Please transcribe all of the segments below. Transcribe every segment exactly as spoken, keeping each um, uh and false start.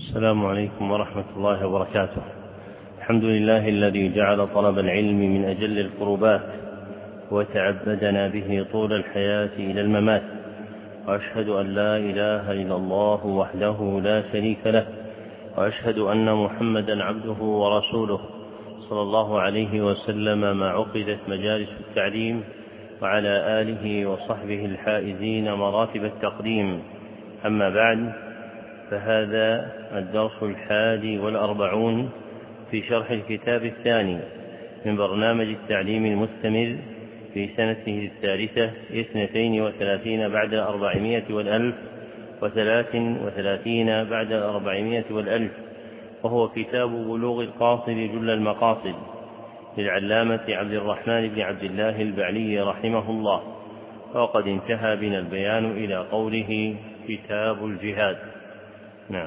السلام عليكم ورحمة الله وبركاته. الحمد لله الذي جعل طلب العلم من أجل القربات وتعبدنا به طول الحياة إلى الممات، وأشهد أن لا إله إلا الله وحده لا شريك له، وأشهد أن محمدا عبده ورسوله صلى الله عليه وسلم ما عقدت مجالس التعليم، وعلى آله وصحبه الحائزين مراتب التقديم. أما بعد، فهذا الدرس الحادي والأربعون في شرح الكتاب الثاني من برنامج التعليم المستمر في سنته الثالثة اثنتين وثلاثين بعد الأربعمائة والألف وثلاث وثلاثين بعد الأربعمائة والألف، وهو كتاب بلوغ القاصد جل المقاصد للعلامة عبد الرحمن بن عبد الله البعلي رحمه الله. وقد انتهى بنا البيان إلى قوله كتاب الجهاد. نعم.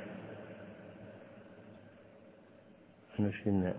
نشرنا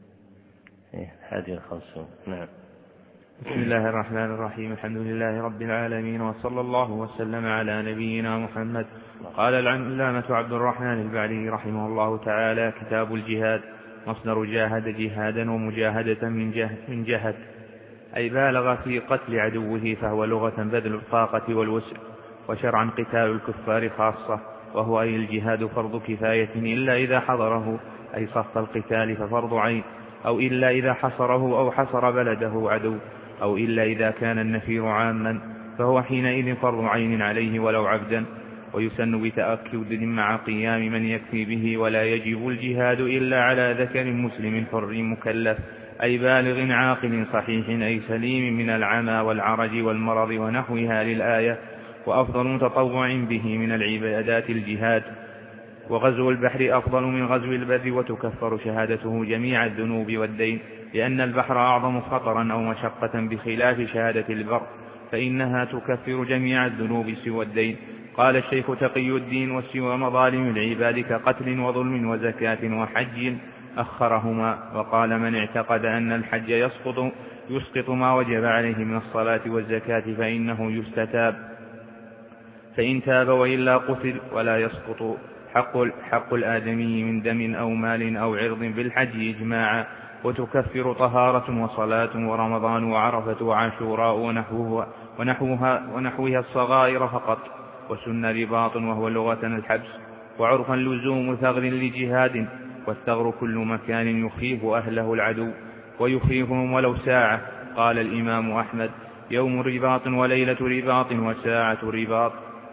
هذه الخمسون. نعم. بسم الله الرحمن الرحيم. الحمد لله رب العالمين، وصلى الله وسلم على نبينا محمد. قال العلامة عبد الرحمن البعلي رحمه الله تعالى: كتاب الجهاد. مصدر جاهد جهادا ومجاهدة من جهد, من جهد أي بالغ في قتل عدوه، فهو لغة بذل الطاقة والوسع، وشرعا قتال الكفار خاصة، وهو أي الجهاد فرض كفاية إلا إذا حضره أي صف القتال ففرض عين، أو إلا إذا حصره أو حصر بلده عدو، أو إلا إذا كان النفير عاما فهو حينئذ فرض عين عليه ولو عبدا. ويسن بتأكد مع قيام من يكفي به، ولا يجب الجهاد إلا على ذكر مسلم حر مكلف أي بالغ عاقل صحيح أي سليم من العمى والعرج والمرض ونحوها للآية. وأفضل تطوع به من العبادات الجهاد. وغزو البحر أفضل من غزو البر، وتكفر شهادته جميع الذنوب والدين، لأن البحر أعظم خطرا أو مشقة بخلاف شهادة البر، فإنها تكفر جميع الذنوب سوى الدين. قال الشيخ تقي الدين: وسوى مظالم العباد كقتل وظلم وزكاة وحج أخرهما. وقال: من اعتقد أن الحج يسقط, يسقط ما وجب عليه من الصلاة والزكاة فإنه يستتاب، فإن تاب وإلا قتل ولا يسقط حق, حق الآدمي من دم أو مال أو عرض بالحج إجماعا. وتكفر طهارة وصلاة ورمضان وعرفة وعاشوراء ونحوها, ونحوها, ونحوها الصغائر فقط. وسن رباط وهو لغة الحبس، وعرفا لزوم ثغر لجهاد، والثغر كل مكان يخيف أهله العدو ويخيفهم ولو ساعة. قال الإمام أحمد: يوم رباط وليلة رباط وساعة رباط.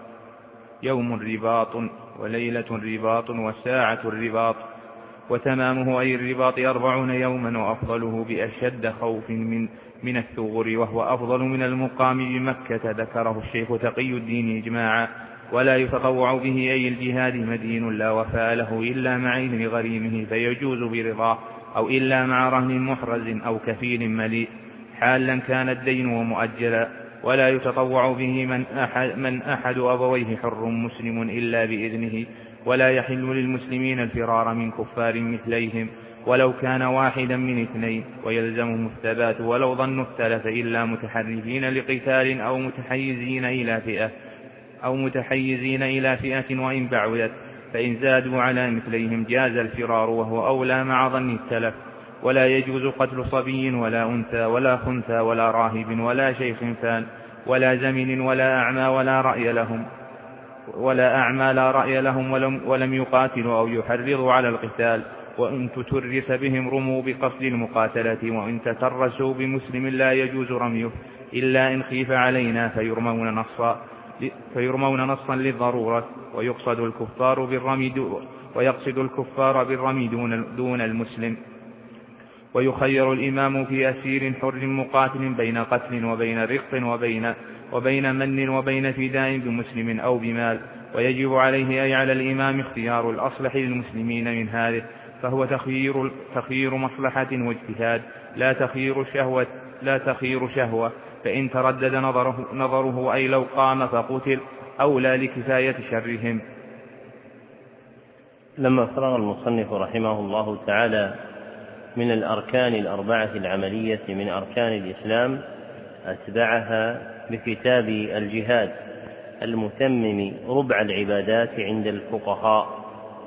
يوم رباط وليلة رباط وساعة الرباط. وتمامه أي الرباط أربعون يوما، وأفضله بأشد خوف من, من الثغر، وهو أفضل من المقام بمكة. ذكره الشيخ تقي الدين إجماعا. ولا يتطوع به أي الجهاد مدين لا وفاء له إلا مع إذن غريمه فيجوز برضاه، أو إلا مع رهن محرز أو كفيل مليء حالا كان الدين ومؤجلا. ولا يتطوع به من أحد, من أحد أبويه حر مسلم إلا بإذنه. ولا يحل للمسلمين الفرار من كفار مثليهم ولو كان واحدا من اثنين، ويلزمهم الثبات ولو ظنوا التلف إلا متحرفين لقتال أو متحيزين إلى فئة أو متحيزين إلى فئة وإن بعدت، فإن زادوا على مثليهم جاز الفرار، وهو أولى مع ظن التلف. ولا يجوز قتل صبي ولا أنثى ولا خنثى ولا راهب ولا شيخ فان ولا زمن ولا أعمى ولا رأي لهم ولا أعمى لا رأي لهم ولم, ولم يقاتلوا أو يحرضوا على القتال. وإن تترس بهم رموا بقصد المقاتلة، وإن تترسوا بمسلم لا يجوز رميه إلا إن خيف علينا فيرمون نصا, فيرمون نصا للضرورة. ويقصد الكفار بالرمي ويقصد الكفار بالرمي دون, دون المسلم. ويخير الإمام في أسير حر مقاتل بين قتل وبين رق وبين, وبين من وبين فداء بمسلم أو بمال. ويجب عليه أي على الإمام اختيار الأصلح للمسلمين من هذه، فهو تخيير, تخيير مصلحة واجتهاد لا تخيير شهوة, لا تخيير شهوة. فإن تردد نظره, نظره أي لو قام فقتل أولى لكفاية شرهم. لما فرغ المصنف رحمه الله تعالى من الأركان الأربعة العملية من أركان الإسلام، أتبعها بكتاب الجهاد المتمم ربع العبادات عند الفقهاء،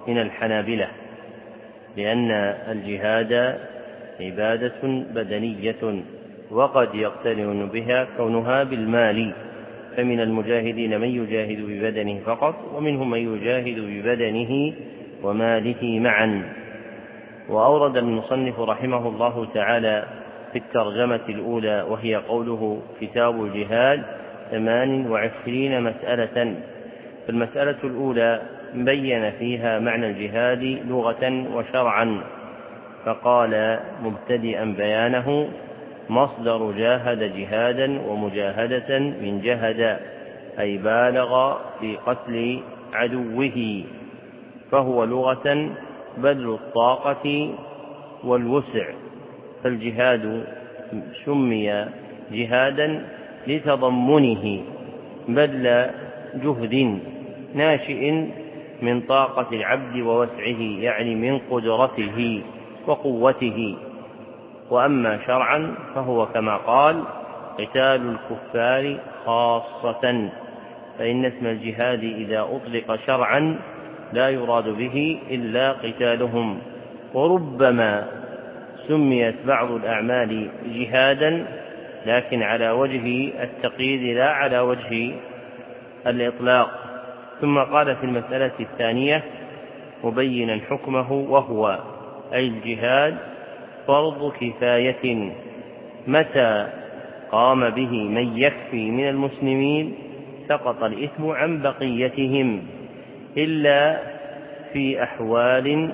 من الحنابلة، لأن الجهاد عبادة بدنية وقد يقترن بها كونها بالمال، فمن المجاهدين من يجاهد ببدنه فقط، ومنهم من يجاهد ببدنه وماله معا. وأورد المصنف رحمه الله تعالى في الترجمة الأولى وهي قوله كتاب الجهاد ثمان وعشرين مسألة. فالمسألة الأولى بين فيها معنى الجهاد لغة وشرعا، فقال مبتدئا بيانه: مصدر جاهد جهادا ومجاهدة من جهد، أي بالغ في قتل عدوه، فهو لغة بذل الطاقة والوسع. فالجهاد سمي جهادا لتضمنه بذل جهد ناشئ من طاقة العبد ووسعه، يعني من قدرته وقوته. وأما شرعا فهو كما قال: قتال الكفار خاصة، فإن اسم الجهاد إذا أطلق شرعا لا يراد به إلا قتالهم. وربما سميت بعض الأعمال جهادا لكن على وجه التقييد لا على وجه الإطلاق. ثم قال في المسألة الثانية مبينا حكمه: وهو أي الجهاد فرض كفاية، متى قام به من يكفي من المسلمين سقط الإثم عن بقيتهم، إلا في أحوال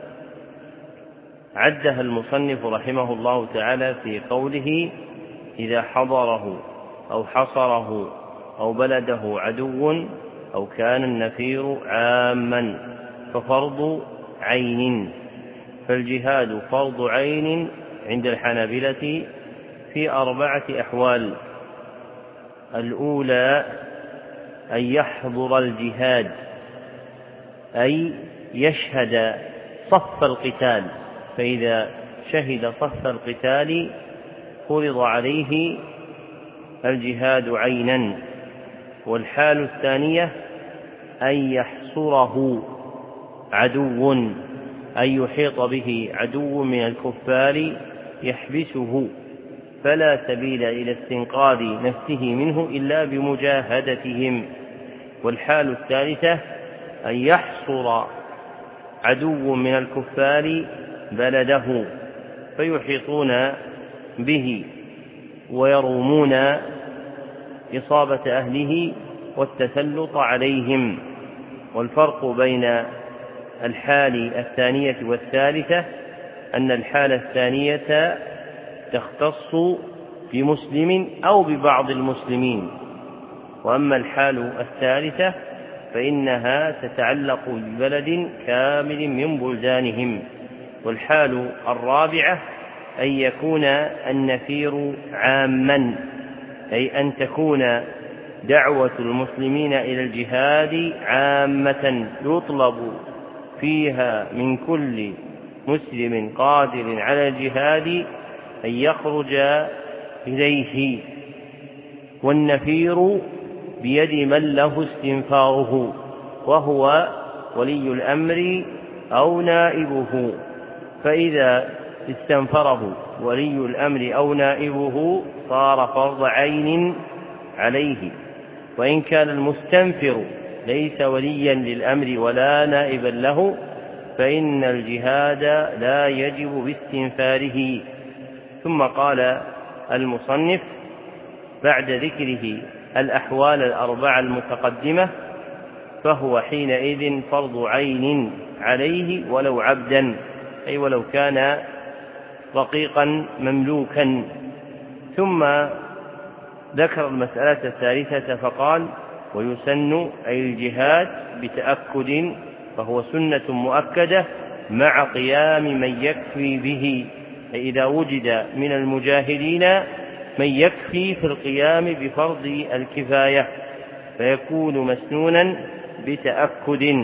عدها المصنف رحمه الله تعالى في قوله: إذا حضره أو حصره أو بلده عدو أو كان النفير عاما ففرض عين. فالجهاد فرض عين عند الحنابلة في أربعة أحوال: الأولى أن يحضر الجهاد، أي يشهد صف القتال، فإذا شهد صف القتال فرض عليه الجهاد عينا. والحال الثانية أن يحصره عدو، أن يحيط به عدو من الكفار يحبسه، فلا سبيل إلى استنقاذ نفسه منه إلا بمجاهدتهم. والحال الثالثة أن يحصر عدو من الكفار بلده فيحيطون به ويرومون إصابة أهله والتسلط عليهم. والفرق بين الحال الثانية والثالثة أن الحالة الثانية تختص بمسلم أو ببعض المسلمين، وأما الحال الثالثة فإنها تتعلق ببلد كامل من بلدانهم. والحال الرابعة أن يكون النفير عاما، أي أن تكون دعوة المسلمين إلى الجهاد عامة، يطلب فيها من كل مسلم قادر على الجهاد أن يخرج إليه، والنفير بيد من له استنفاره، وهو ولي الأمر أو نائبه، فإذا استنفره ولي الأمر أو نائبه صار فرض عين عليه. وإن كان المستنفر ليس وليا للأمر ولا نائبا له فإن الجهاد لا يجب باستنفاره. ثم قال المصنف بعد ذكره الأحوال الأربعة المتقدمة: فهو حينئذ فرض عين عليه ولو عبدا، أي ولو كان رقيقا مملوكا. ثم ذكر المسألة الثالثة فقال: ويسن أي الجهاد بتأكد، فهو سنة مؤكدة مع قيام من يكفي به، أي إذا وجد من المجاهدين من يكفي في القيام بفرض الكفاية فيكون مسنونا بتأكد.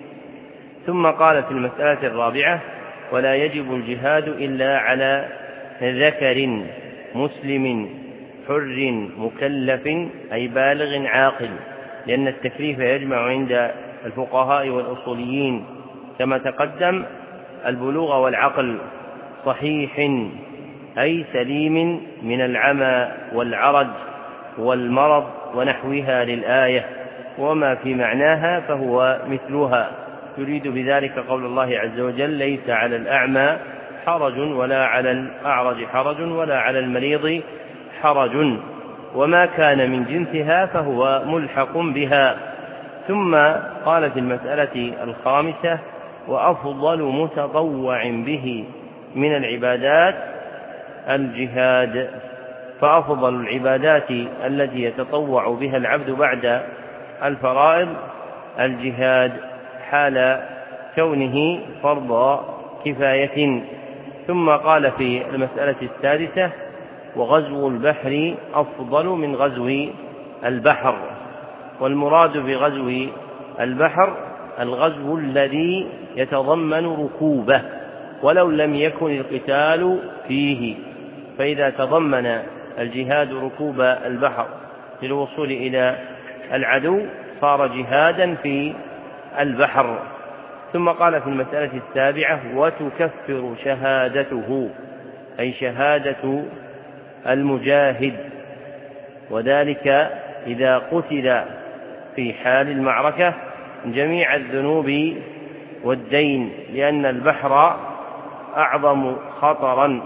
ثم قال في المسألة الرابعة: ولا يجب الجهاد إلا على ذكر مسلم حر مكلف، أي بالغ عاقل، لأن التكليف يجمع عند الفقهاء والأصوليين كما تقدم البلوغ والعقل، صحيح أي سليم من العمى والعرج والمرض ونحوها للآية وما في معناها فهو مثلها، يريد بذلك قول الله عز وجل: ليس على الأعمى حرج ولا على الأعرج حرج ولا على المريض حرج، وما كان من جنسها فهو ملحق بها. ثم قال في المسألة الخامسة: وأفضل متطوع به من العبادات الجهاد. فأفضل العبادات التي يتطوع بها العبد بعد الفرائض الجهاد حال كونه فرض كفاية. ثم قال في المسألة السادسة: وغزو البحر أفضل من غزو البحر. والمراد بغزو البحر الغزو الذي يتضمن ركوبه ولو لم يكن القتال فيه، فإذا تضمن الجهاد ركوب البحر للوصول إلى العدو صار جهادا في البحر. ثم قال في المسألة السابعة: وتكفر شهادته، أي شهادة المجاهد، وذلك إذا قتل في حال المعركة جميع الذنوب والدين، لأن البحر أعظم خطرا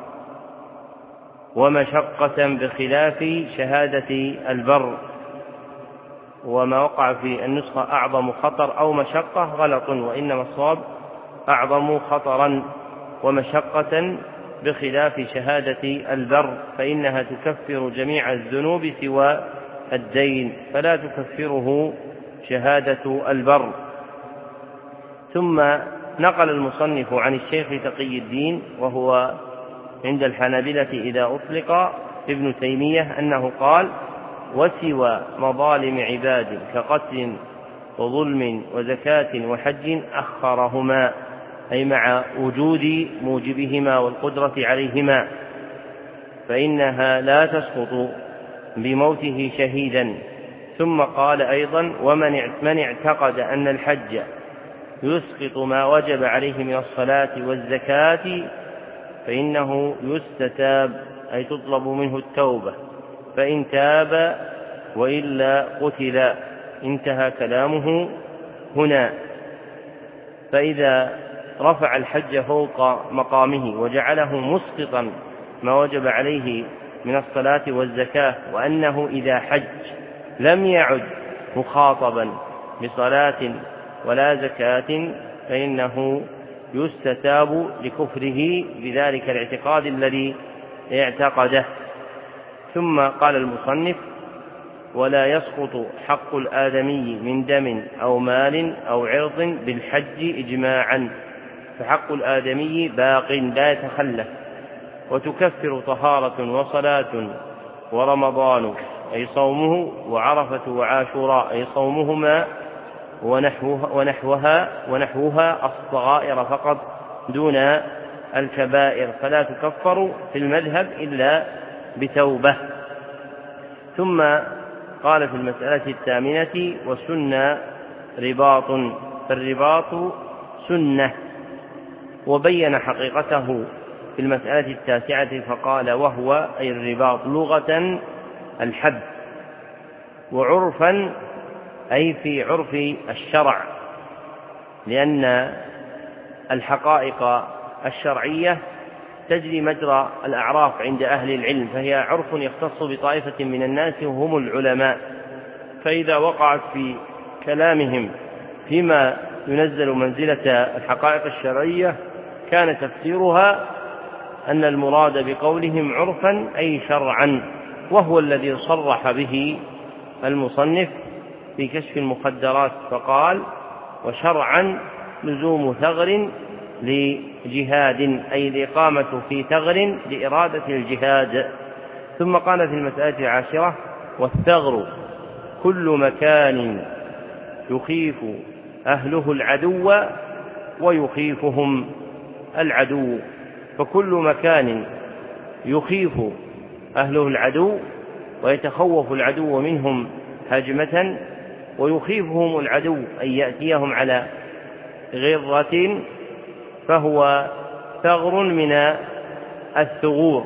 ومشقة بخلاف شهادة البر. وما وقع في النسخة أعظم خطر أو مشقة غلط، وإنما الصواب أعظم خطرا ومشقة بخلاف شهادة البر، فإنها تكفر جميع الذنوب سوى الدين، فلا تكفره شهادة البر. ثم نقل المصنف عن الشيخ تقي الدين، وهو عند الحنابلة إذا أطلق ابن تيمية، أنه قال: وسوى مظالم عباد كقتل وظلم وزكاة وحج أخرهما، أي مع وجود موجبهما والقدرة عليهما، فإنها لا تسقط بموته شهيدا. ثم قال أيضا: ومن اعتقد أن الحج يسقط ما وجب عليه من الصلاة والزكاة فإنه يستتاب، أي تطلب منه التوبة، فإن تاب وإلا قتل. انتهى كلامه هنا. فإذا رفع الحج فوق مقامه وجعله مسقطا ما وجب عليه من الصلاة والزكاة، وأنه إذا حج لم يعد مخاطبا بصلاة ولا زكاة فإنه يستتاب لكفره بذلك الاعتقاد الذي اعتقده. ثم قال المصنف: ولا يسقط حق الآدمي من دم أو مال أو عرض بالحج إجماعا، فحق الآدمي باق لا يتخلف. وتكفر طهارة وصلاة ورمضان أي صومه، وعرفة وعاشوراء أي صومهما ونحوها, ونحوها, ونحوها الصغائر فقط دون الكبائر، فلا تكفر في المذهب إلا بتوبة. ثم قال في المسألة الثامنة: وسنة رباط، فالرباط سنة. وبين حقيقته في المسألة التاسعة فقال: وهو أي الرباط لغة الحب، وعرفا أي في عرف الشرع، لأن الحقائق الشرعية تجري مجرى الأعراف عند أهل العلم، فهي عرف يختص بطائفة من الناس وهم العلماء، فإذا وقعت في كلامهم فيما ينزل منزلة الحقائق الشرعية كان تفسيرها أن المراد بقولهم عرفا أي شرعا، وهو الذي صرح به المصنف في كشف المخدرات فقال: وشرعا لزوم ثغر لجهاد، أي الإقامة في ثغر لإرادة الجهاد. ثم قال في المسألة العاشرة: والثغر كل مكان يخيف أهله العدو ويخيفهم العدو، فكل مكان يخيف أهله العدو ويتخوف العدو منهم هجمة، ويخيفهم العدو أن يأتيهم على غرة فهو ثغر من الثغور،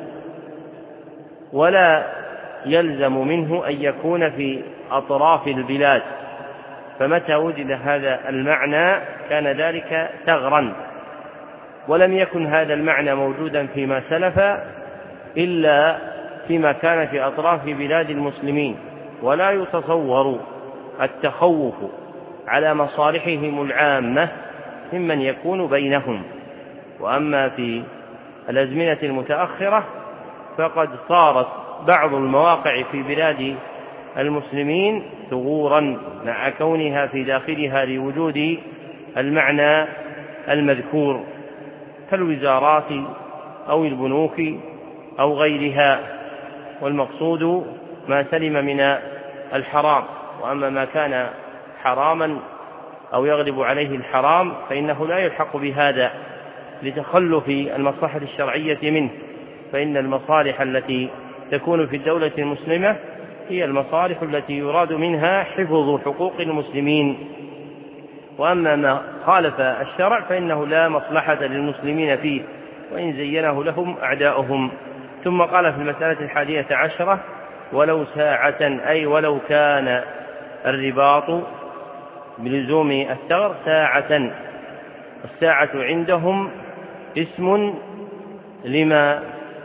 ولا يلزم منه أن يكون في أطراف البلاد، فمتى وجد هذا المعنى كان ذلك ثغرا. ولم يكن هذا المعنى موجودا فيما سلف إلا فيما كان في أطراف بلاد المسلمين، ولا يتصور التخوف على مصالحهم العامة ممن يكون بينهم. وأما في الأزمنة المتأخرة فقد صارت بعض المواقع في بلاد المسلمين ثغورا مع كونها في داخلها لوجود المعنى المذكور كالوزارات أو البنوك أو غيرها، والمقصود ما سلم من الحرام. وأما ما كان حراما أو يغلب عليه الحرام فإنه لا يلحق بهذا لتخلف المصلحة الشرعية منه، فإن المصالح التي تكون في الدولة المسلمة هي المصالح التي يراد منها حفظ حقوق المسلمين. وأما ما خالف الشرع فإنه لا مصلحة للمسلمين فيه وإن زينه لهم أعداؤهم. ثم قال في المسألة الحادية عشرة: ولو ساعة، أي ولو كان الرباط بلزوم الثغر ساعة. الساعة عندهم اسم لما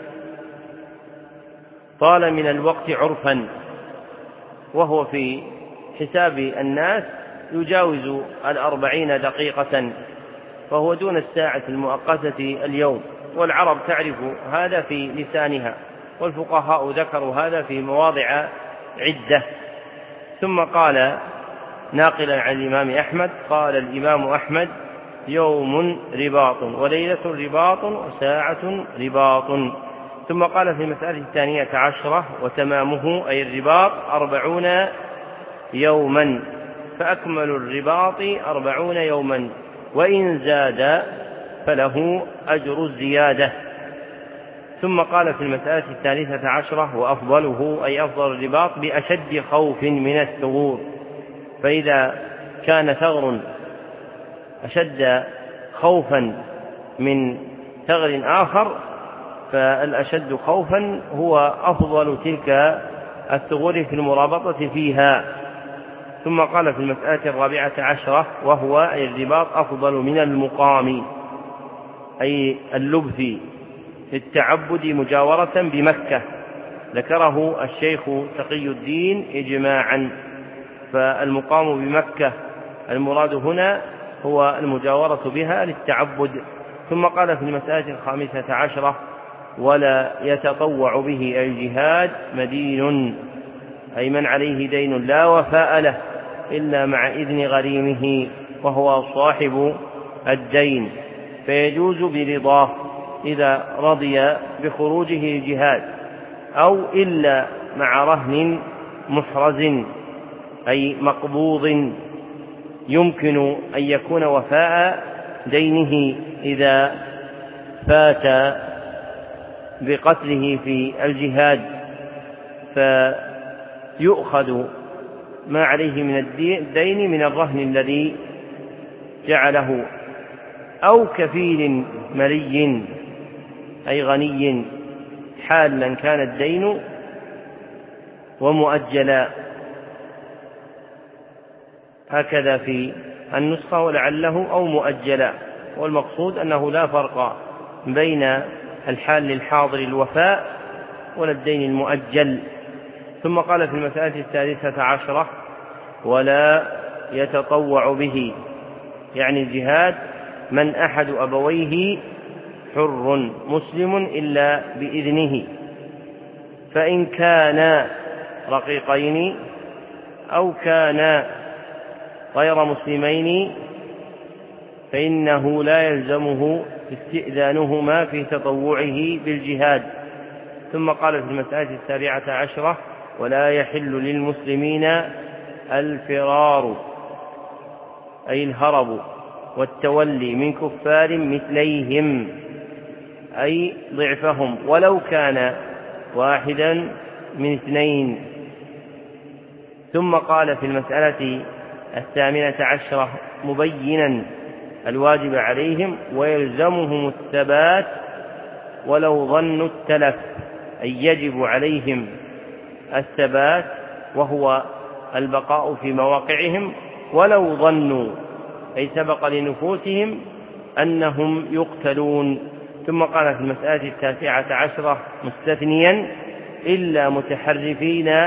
طال من الوقت عرفا، وهو في حساب الناس يجاوز الأربعين دقيقة، فهو دون الساعة المؤقتة اليوم، والعرب تعرف هذا في لسانها، والفقهاء ذكروا هذا في مواضع عدة. ثم قال ناقلا عن الإمام أحمد: قال الإمام أحمد: يوم رباط وليلة رباط وساعة رباط. ثم قال في المسألة الثانية عشرة: وتمامه أي الرباط أربعون يوما، فأكمل الرباط أربعون يوما، وإن زاد فله أجر الزيادة. ثم قال في المسألة الثالثة عشرة: وأفضله أي أفضل الرباط بأشد خوف من الثغور، فإذا كان ثغر أشد خوفا من ثغر آخر فالأشد خوفا هو أفضل تلك الثغور في المرابطة فيها. ثم قال في المسألة الرابعة عشرة: وهو أي الرباط أفضل من المقام، أي اللبث للتعبد مجاورة بمكة، ذكره الشيخ تقي الدين إجماعا، فالمقام بمكة المراد هنا هو المجاورة بها للتعبد. ثم قال في المسألة الخامسة عشرة: ولا يتطوع به أي الجهاد مدين، أي من عليه دين لا وفاء له إلا مع إذن غريمه وهو صاحب الدين، فيجوز برضاه إذا رضي بخروجه الجهاد، أو إلا مع رهن محرز أي مقبوض يمكن أن يكون وفاء دينه إذا فات بقتله في الجهاد، فيؤخذ ما عليه من الدين من الرهن الذي جعله، أو كفيل ملي أي غني حالا كان الدين ومؤجلا، هكذا في النسخة ولعله أو مؤجلا. والمقصود أنه لا فرق بين الحال للحاضر الوفاء ولا الدين المؤجل. ثم قال في المسألة الثالثة عشرة: ولا يتطوع به، يعني الجهاد من أحد أبويه حر مسلم إلا بإذنه، فإن كان رقيقين أو كان غير مسلمين فإنه لا يلزمه استئذانهما في تطوعه بالجهاد. ثم قال في المسألة السابعة عشرة: ولا يحل للمسلمين الفرار أي الهرب والتولي من كفار مثليهم أي ضعفهم، ولو كان واحدا من اثنين. ثم قال في المسألة الثامنة عشرة مبينا الواجب عليهم، ويلزمهم الثبات ولو ظنوا التلف، أي يجب عليهم الثبات وهو البقاء في مواقعهم ولو ظنوا، أي سبق لنفوسهم أنهم يقتلون. ثم قال في المسألة التاسعة عشرة مستثنيا إلا متحرفين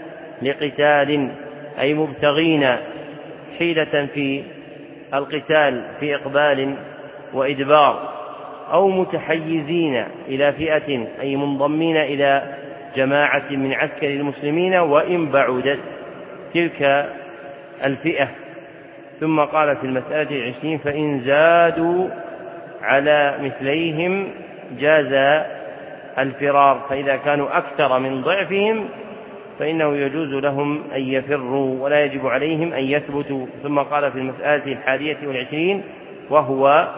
لقتال، أي مبتغين حيلة في القتال في إقبال وإدبار، أو متحيزين إلى فئة، أي منضمين إلى جماعة من عسكر المسلمين وإن بعدت تلك الفئة. ثم قال في المسألة العشرين فإن زادوا على مثليهم جاز الفرار، فإذا كانوا أكثر من ضعفهم فإنه يجوز لهم أن يفروا ولا يجب عليهم أن يثبتوا. ثم قال في المسألة الحادية والعشرين وهو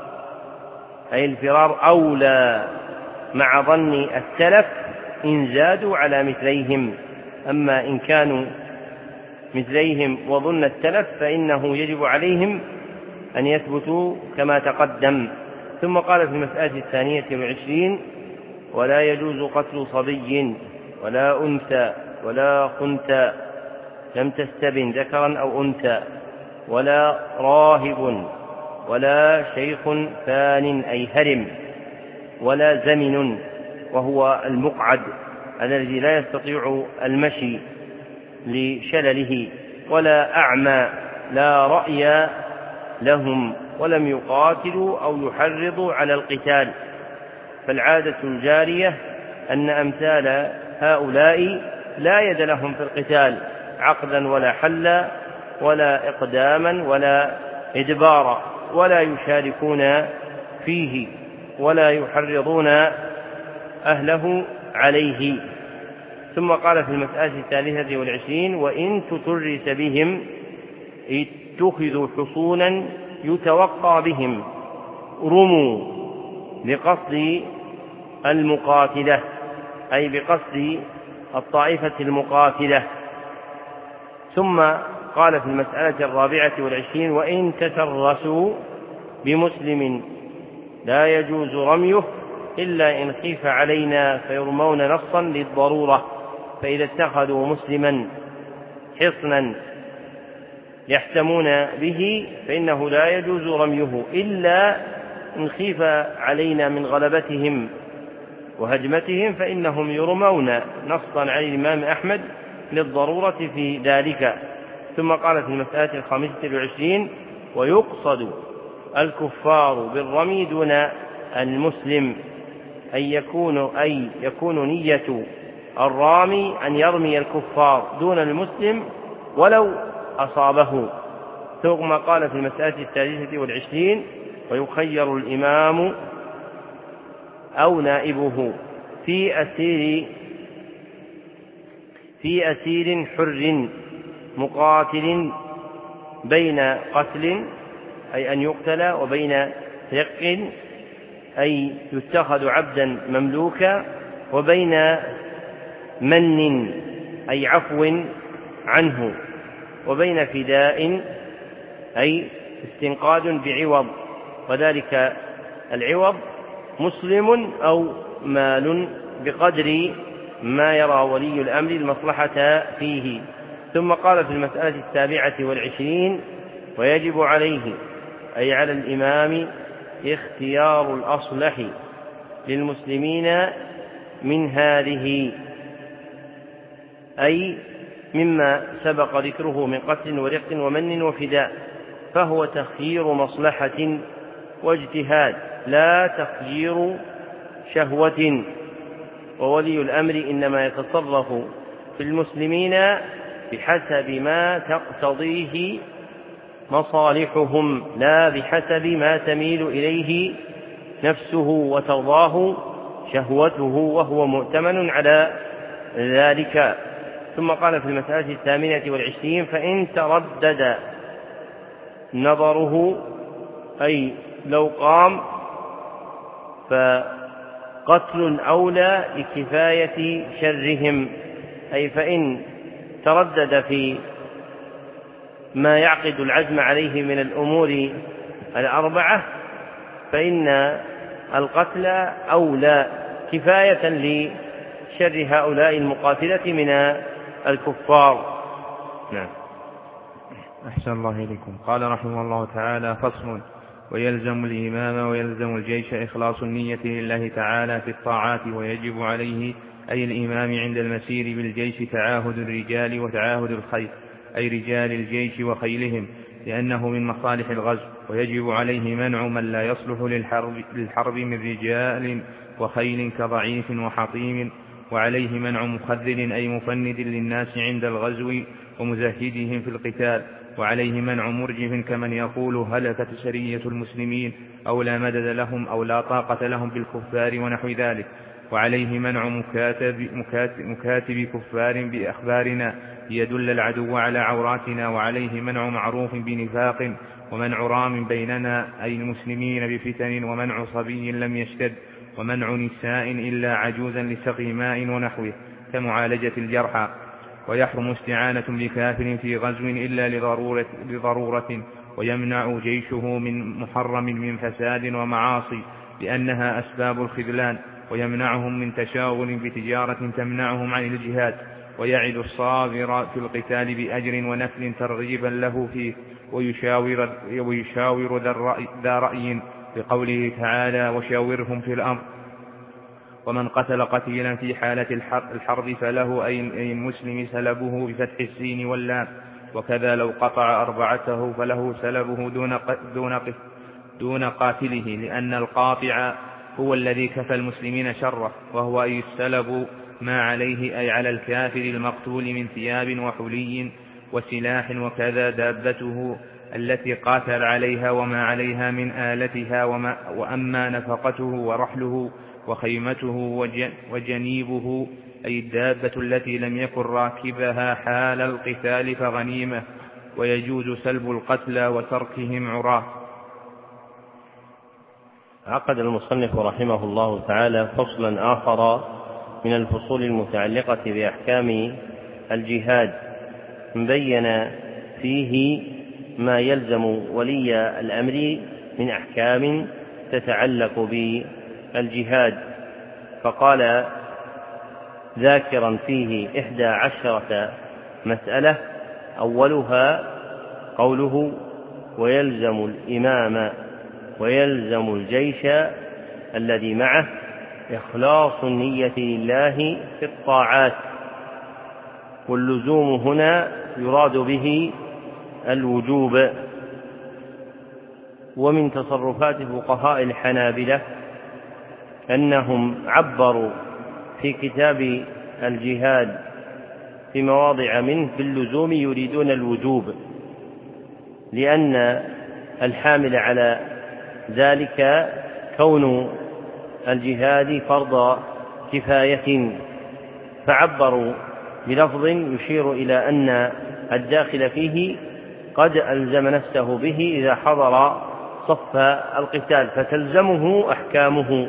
أي الفرار أولى مع ظن التلف إن زادوا على مثليهم، أما إن كانوا مثليهم وظن التلف فإنه يجب عليهم أن يثبتوا كما تقدم. ثم قال في المسألة الثانية والعشرين ولا يجوز قتل صبي ولا أنثى ولا خنثى لم تستبن ذكرا أو أنثى، ولا راهب ولا شيخ فان أي هرم، ولا زمن وهو المقعد الذي لا يستطيع المشي لشلله، ولا أعمى لا رأي لهم ولم يقاتلوا أو يحرضوا على القتال. فالعادة الجارية أن أمثال هؤلاء لا يد لهم في القتال عقدا ولا حلا ولا إقداما ولا إدبارا، ولا يشاركون فيه ولا يحرضون أهله عليه. ثم قال في المسألة الثالثة والعشرين وإن تترس بهم اتخذوا حصونا يتوقى بهم رموا بقصد المقاتلة، أي بقصد الطائفة المقاتلة. ثم قال في المسألة الرابعة والعشرين وإن تترسوا بمسلم لا يجوز رميه إلا إن خيف علينا فيرمون نصا للضرورة، فإذا اتخذوا مسلما حصنا يحتمون به فإنه لا يجوز رميه إلا إن خيف علينا من غلبتهم وهجمتهم فإنهم يرمون نصا عن الإمام أحمد للضرورة في ذلك. ثم قال في المسألة الخامسة والعشرين ويقصد الكفار بالرمي دون المسلم، أي يكون, أي يكون نية الرامي أن يرمي الكفار دون المسلم ولو أصابه. ثم قال في المسألة الثالثة والعشرين ويخير الإمام أو نائبه في أسير في أسير حر مقاتل بين قتل أي أن يقتل وبين رق أي يتخذ عبدا مملوكا وبين من أي عفو عنه وبين فداء أي استنقاذ بعوض، وذلك العوض مسلم أو مال بقدر ما يرى ولي الأمر المصلحة فيه. ثم قال في المسألة السابعة والعشرين ويجب عليه أي على الإمام اختيار الأصلح للمسلمين من هذه، أي مما سبق ذكره من قتل ورق ومن وفداء، فهو تخيير مصلحة واجتهاد لا تخيير شهوة، وولي الأمر إنما يتصرف في المسلمين بحسب ما تقتضيه مصالحهم لا بحسب ما تميل إليه نفسه وترضاه شهوته، وهو مؤتمن على ذلك. ثم قال في المسألة الثامنة والعشرين فإن تردد نظره أي لو قام فقتل أولى لكفاية شرهم، أي فإن تردد في ما يعقد العزم عليه من الأمور الأربعة فإن القتل أولى كفاية لشر هؤلاء المقاتلة من الكفار. نعم. أحسن الله إليكم. قال رحمه الله تعالى: فصل: ويلزم الإمام ويلزم الجيش إخلاص النية لله تعالى في الطاعات، ويجب عليه أي الإمام عند المسير بالجيش تعاهد الرجال وتعاهد الخيل، أي رجال الجيش وخيلهم، لأنه من مصالح الغزو، ويجب عليه منع من لا يصلح للحرب, للحرب من رجال وخيل كضعيف وحطيم، وعليه منع مخذل أي مفند للناس عند الغزو ومزهدهم في القتال، وعليه منع مرجف كمن يقول هلكت سرية المسلمين أو لا مدد لهم أو لا طاقة لهم بالكفار ونحو ذلك، وعليه منع مكاتب, مكاتب, مكاتب كفار بأخبارنا ليدل العدو على عوراتنا، وعليه منع معروف بنفاق، ومنع رام بيننا أي المسلمين بفتن، ومنع صبي لم يشتد، ومنع نساء إلا عجوزا لسقي ماء ونحوه كمعالجة الجرحى، ويحرم استعانة بكافر في غزو إلا لضرورة, لضرورة ويمنع جيشه من محرم من فساد ومعاصي لأنها أسباب الخذلان، ويمنعهم من تشاغل بتجارة تمنعهم عن الجهاد، ويعد الصابر في القتال بأجر ونفل ترغيبا له فيه، ويشاور, ويشاور ذا, الرأي ذا رأي بقوله تعالى: وشاورهم في الأمر. ومن قتل قتيلا في حالة الحرب فله أي المسلم سلبه بفتح السين واللام، وكذا لو قطع أربعته فله سلبه دون, دون, دون قاتله، لأن القاطع هو الذي كفى المسلمين شره، وهو أي السلب ما عليه أي على الكافر المقتول من ثياب وحلي وسلاح، وكذا دابته التي قاتل عليها وما عليها من آلتها، وما وأما نفقته ورحله وخيمته وجنيبه أي الدابة التي لم يكن راكبها حال القتال فغنيمة، ويجوز سلب القتلى وتركهم عراه. عقد المصنف رحمه الله تعالى فصلا آخر من الفصول المتعلقة بأحكام الجهاد، بين فيه ما يلزم ولي الأمر من أحكام تتعلق بالجهاد، فقال ذاكرا فيه إحدى عشرة مسألة، أولها قوله: ويلزم الإمام ويلزم الجيش الذي معه إخلاص النية لله في الطاعات، واللزوم هنا يراد به الوجوب. ومن تصرفات فقهاء الحنابلة أنهم عبروا في كتاب الجهاد في مواضع منه في اللزوم يريدون الوجوب، لأن الحامل على ذلك كون الجهاد فرض كفاية، فعبروا بلفظ يشير إلى أن الداخل فيه قد ألزم نفسه به إذا حضر صف القتال فتلزمه أحكامه.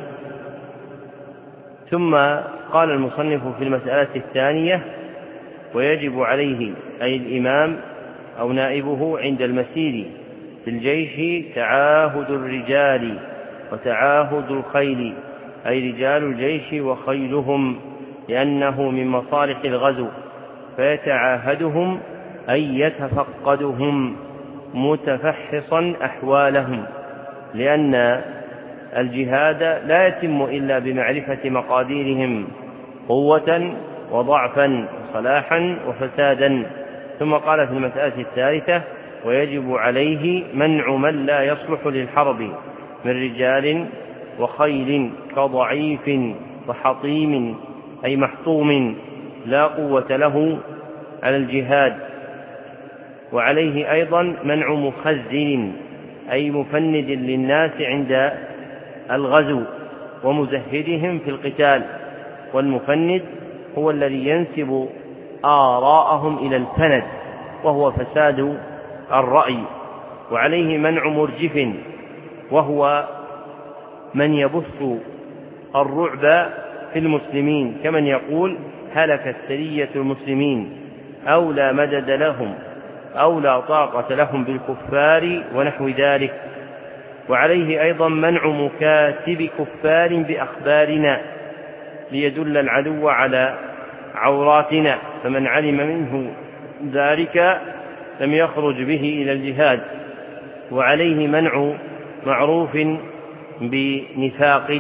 ثم قال المصنف في المسألة الثانية: ويجب عليه أي الإمام أو نائبه عند المسير في الجيش تعاهد الرجال وتعاهد الخيل، أي رجال الجيش وخيلهم، لأنه من مصالح الغزو، فيتعاهدهم أي يتفقدهم متفحصا أحوالهم، لأن الجهاد لا يتم إلا بمعرفة مقاديرهم قوة وضعفا وصلاحا وفسادا. ثم قال في المسألة الثالثة: ويجب عليه منع من لا يصلح للحرب من رجال وخيل كضعيف وحطيم أي محطوم لا قوة له على الجهاد، وعليه أيضا منع مخزن أي مفند للناس عند الغزو ومزهدهم في القتال، والمفند هو الذي ينسب آراءهم إلى الفند وهو فساد الرأي. وعليه منع مرجف وهو من يبث الرعب في المسلمين كمن يقول هلكت سرية المسلمين أو لا مدد لهم أو لا طاقة لهم بالكفار ونحو ذلك. وعليه أيضا منع مكاتب كفار بأخبارنا ليدل العدو على عوراتنا، فمن علم منه ذلك لم يخرج به إلى الجهاد. وعليه منع معروف بنفاق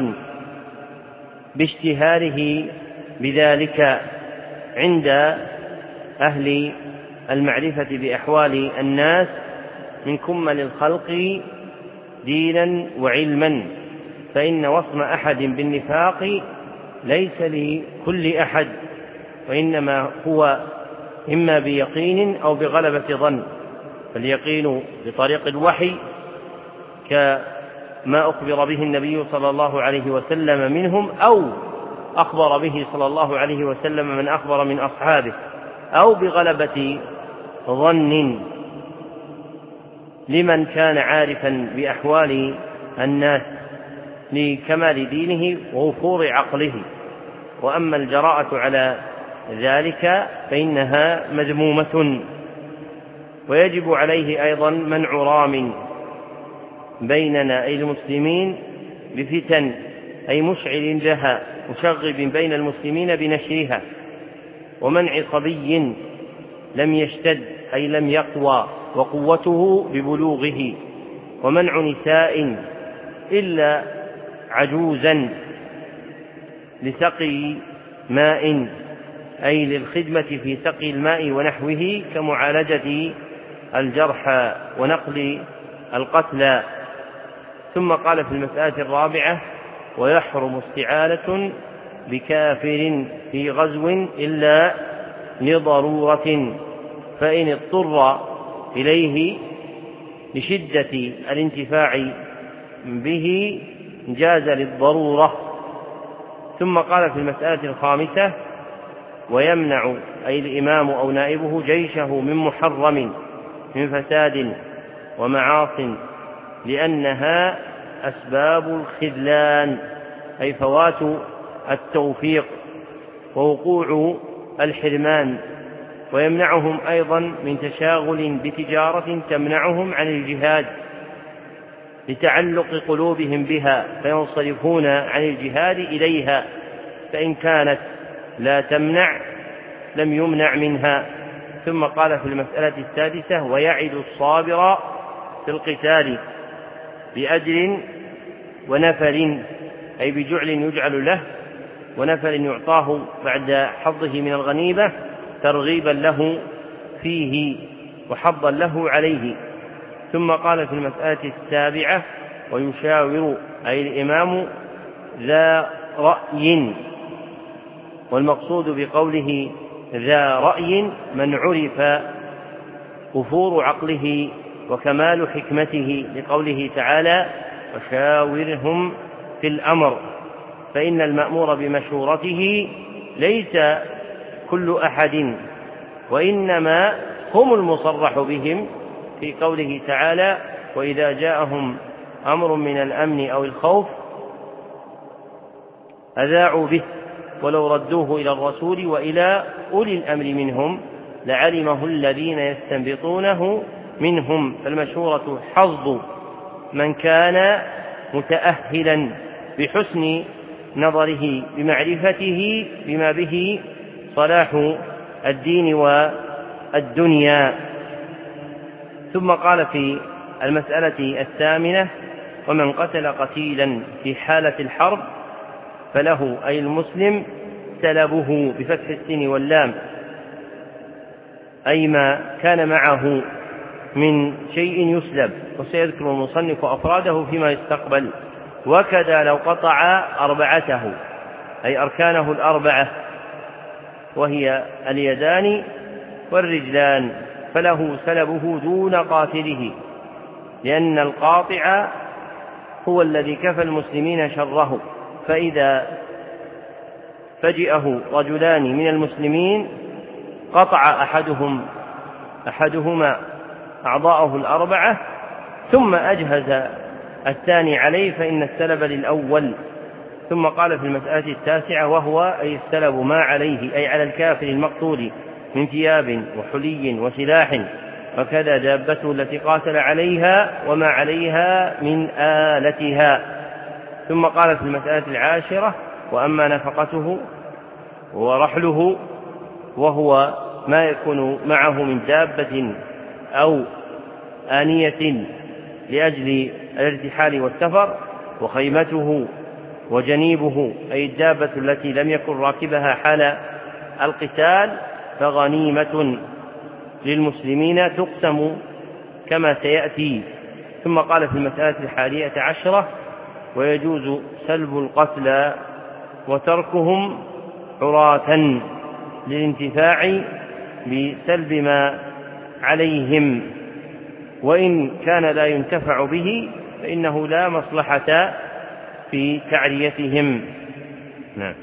باشتهاره بذلك عند أهل المعرفة بأحوال الناس من كمل الخلق دينا وعلما، فإن وصم أحد بالنفاق ليس لكل أحد، وإنما هو إما بيقين أو بغلبة ظن. فاليقين بطريق الوحي كما أخبر به النبي صلى الله عليه وسلم منهم، أو أخبر به صلى الله عليه وسلم من أخبر من أصحابه، أو بغلبة ظن لمن كان عارفا بأحوال الناس لكمال دينه ووفور عقله. وأما الجراءة على ذلك فإنها مذمومة. ويجب عليه أيضا منع رام بيننا أي المسلمين بفتن، أي مشعل لها مشغب بين المسلمين بنشرها، ومنع صبي لم يشتد أي لم يقوى وقوته ببلوغه، ومنع نساء إلا عجوزا لسقي ماء أي للخدمة في سقي الماء ونحوه كمعالجة الجرحى ونقل القتلى. ثم قال في المسألة الرابعة: ويحرم استعانة بكافر في غزو إلا لضرورة، فإن اضطر إليه لشدة الانتفاع به جاز للضرورة. ثم قال في المسألة الخامسة: ويمنع أي الإمام أو نائبه جيشه من محرم من فساد ومعاص، لأنها أسباب الخذلان أي فوات التوفيق ووقوع الحرمان. ويمنعهم أيضا من تشاغل بتجارة تمنعهم عن الجهاد لتعلق قلوبهم بها فينصرفون عن الجهاد إليها، فإن كانت لا تمنع لم يمنع منها. ثم قال في المسألة السادسة: ويعد الصابر في القتال بأجر ونفل أي بجعل يجعل له ونفل يعطاه بعد حظه من الغنيمة ترغيبا له فيه وحظا له عليه. ثم قال في المسألة السابعة: ويشاور أي الإمام ذا رأي، والمقصود بقوله ذا رأي من عرف وفور عقله وكمال حكمته، لقوله تعالى: وشاورهم في الأمر، فإن المأمور بمشورته ليس كل أحد، وإنما هم المصرح بهم في قوله تعالى: وإذا جاءهم أمر من الأمن أو الخوف أذاعوا به ولو ردوه إلى الرسول وإلى أولي الأمر منهم لعلمه الذين يستنبطونه منهم. فالمشورة حظ من كان متأهلا بحسن نظره بمعرفته بما به صلاح الدين والدنيا. ثم قال في المسألة الثامنة: ومن قتل قتيلا في حالة الحرب فله أي المسلم سلبه بفتح السين واللام، أي ما كان معه من شيء يسلب، وسيذكر المصنف أفراده فيما يستقبل. وكذا لو قطع أربعته أي أركانه الأربعة وهي اليدان والرجلان فله سلبه دون قاتله، لأن القاطع هو الذي كفى المسلمين شره. فإذا فجئه رجلان من المسلمين قطع أحدهم أحدهما أعضاءه الأربعة ثم أجهز الثاني عليه فإن السلب للأول. ثم قال في المسألة التاسعة: وهو أي السلب ما عليه أي على الكافر المقتول من ثياب وحلي وسلاح وكذا دابته التي قاتل عليها وما عليها من آلتها. ثم قال في المسألة العاشرة: وأما نفقته ورحله وهو ما يكون معه من دابة أو آنية لأجل الارتحال والسفر، وخيمته وجنيبه أي الدابة التي لم يكن راكبها حال القتال، فغنيمة للمسلمين تقسم كما سيأتي. ثم قال في المسألة الحادية عشرة: ويجوز سلب القتلى وتركهم عراة للانتفاع بسلب ما عليهم، وإن كان لا ينتفع به فإنه لا مصلحة في تعريتهم. نعم.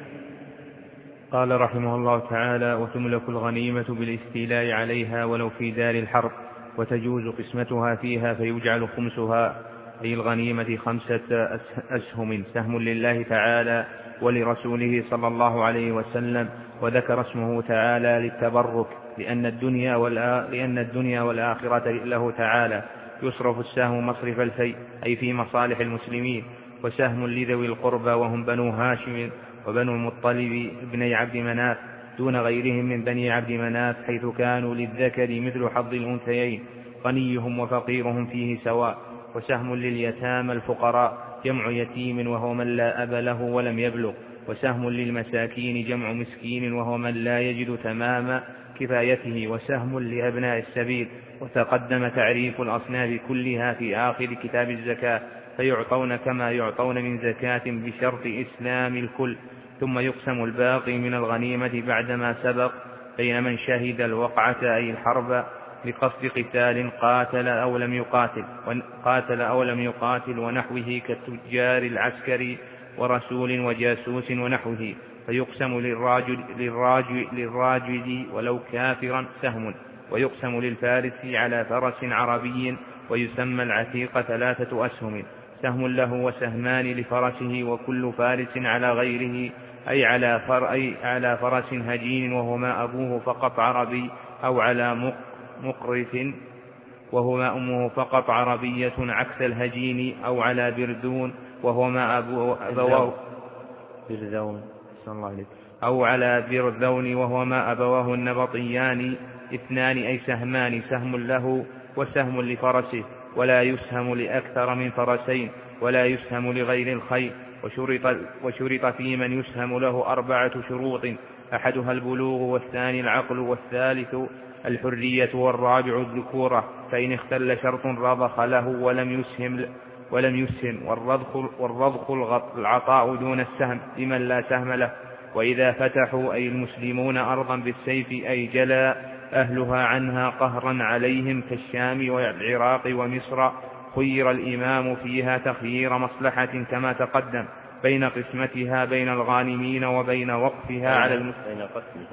قال رحمه الله تعالى: وتملك الغنيمة بالاستيلاء عليها ولو في دار الحرب، وتجوز قسمتها فيها فيجعل خمسها أي الغنيمة خمسة أسهم، سهم لله تعالى ولرسوله صلى الله عليه وسلم، وذكر اسمه تعالى للتبرك، لأن الدنيا لأن الدنيا والآخرة له تعالى. يصرف السهم مصرف الفيء أي في مصالح المسلمين، وسهم لذوي القربى وهم بنو هاشم وبنو المطلب ابني عبد مناف دون غيرهم من بني عبد مناف، حيث كانوا للذكر مثل حظ الأنثيين، غنيهم وفقيرهم فيه سواء. وسهم لليتامى الفقراء جمع يتيم وهو من لا أب له ولم يبلغ. وسهم للمساكين جمع مسكين وهو من لا يجد تمام كفايته. وسهم لأبناء السبيل. وتقدم تعريف الأصناف كلها في آخر كتاب الزكاة، فيعطون كما يعطون من زكاة بشرط إسلام الكل. ثم يقسم الباقي من الغنيمة بعدما سبق بين من شهد الوقعة أي الحرب بقصد قتال قاتل أو لم يقاتل قاتل أو لم يقاتل ونحوه كالتجار العسكري ورسول وجاسوس ونحوه. فيقسم للراجل, للراجل, للراجل ولو كافرا سهم. ويقسم للفارس على فرس عربي، ويسمى العتيق ثلاثة أسهم، سهم له وسهمان لفرسه، وكل فارس على غيره أي على, فر أي على فرس هجين وهما أبوه فقط عربي، أو على مقرث وهما أمه فقط عربية عكس الهجين، أو على بردون وهما أبواه بردون أو على برذون وهما أبواه النبطيان اثنان أي سهمان، سهم له وسهم لفرسه، ولا يسهم لأكثر من فرسين، ولا يسهم لغير الخيل. وشرط, وشرط في من يسهم له أربعة شروط: أحدها البلوغ، والثاني العقل، والثالث الحرية، والرابع الذكورة. فإن اختل شرط رضخ له ولم يسهم, ولم يسهم والرضخ, والرضخ العطاء دون السهم لمن لا سهم له. وإذا فتحوا أي المسلمون أرضا بالسيف أي جلى أهلها عنها قهرا عليهم كالشام والعراق ومصر، خير الإمام فيها تخيير مصلحة كما تقدم بين قسمتها بين الغانمين وبين وقفها على المسلمين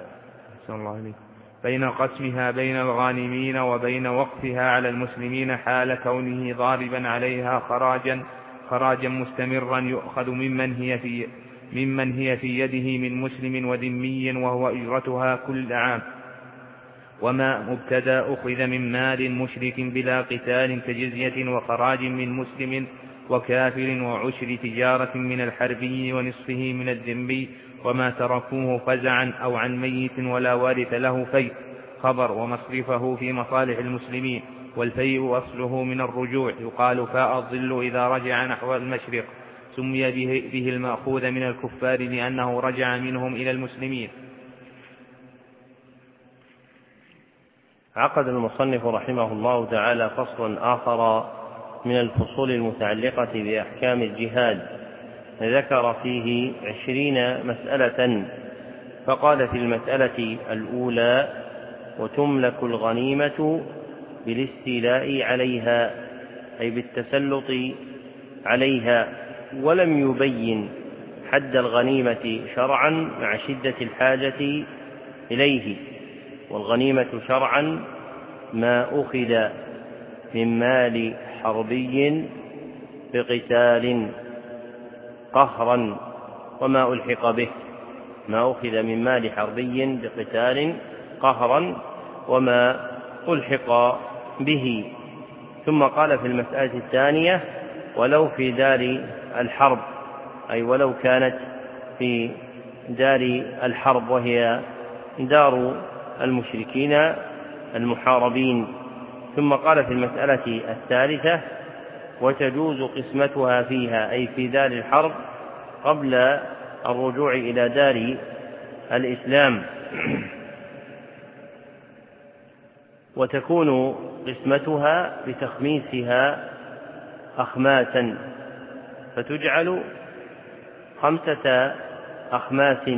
بين قسمها بين الغانمين وبين وقفها على المسلمين حال كونه ضاربا عليها خراجا خراجا مستمرا يؤخذ ممن هي في ممن هي في يده من مسلم وذمي، وهو أجرتها كل عام. وما مبتدأ أخذ من مال مشرك بلا قتال كجزية وخراج من مسلم وكافر وعشر تجارة من الحربي ونصفه من الذمي، وما تركوه فزعا أو عن ميت ولا وارث له فيء خبر، ومصرفه في مصالح المسلمين. والفيء أصله من الرجوع، يقال فاء الظل إذا رجع نحو المشرق، سمي به, به المأخوذ من الكفار لأنه رجع منهم إلى المسلمين. عقد المصنف رحمه الله تعالى فصلا آخر من الفصول المتعلقة بأحكام الجهاد، ذكر فيه عشرين مسألة، فقال في المسألة الأولى: وتملك الغنيمة بالاستيلاء عليها أي بالتسلط عليها، ولم يبين حد الغنيمة شرعا مع شدة الحاجة إليه. والغنيمة شرعا ما أخذ من مال حربي بقتال قهرا وما ألحق به، ما أخذ من مال حربي بقتال قهرا وما ألحق به. ثم قال في المسألة الثانية ولو في دار الحرب، أي ولو كانت في دار الحرب وهي دار المشركين المحاربين. ثم قال في المسألة الثالثة وتجوز قسمتها فيها، أي في دار الحرب قبل الرجوع إلى دار الإسلام، وتكون قسمتها بتخميسها أخماسا، فتجعل خمسة أخماس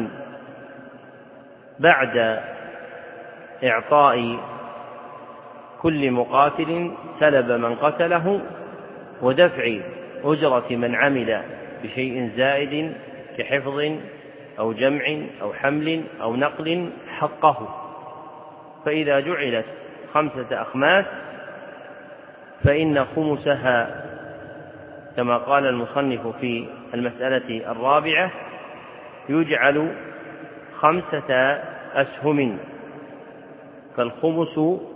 بعد إعطاء كل مقاتل سلب من قتله ودفع أجرة من عمل بشيء زائد كحفظ أو جمع أو حمل أو نقل حقه. فإذا جعلت خمسة أخماس فإن خمسها كما قال المصنف في المسألة الرابعة يجعل خمسة أسهم، فالخمس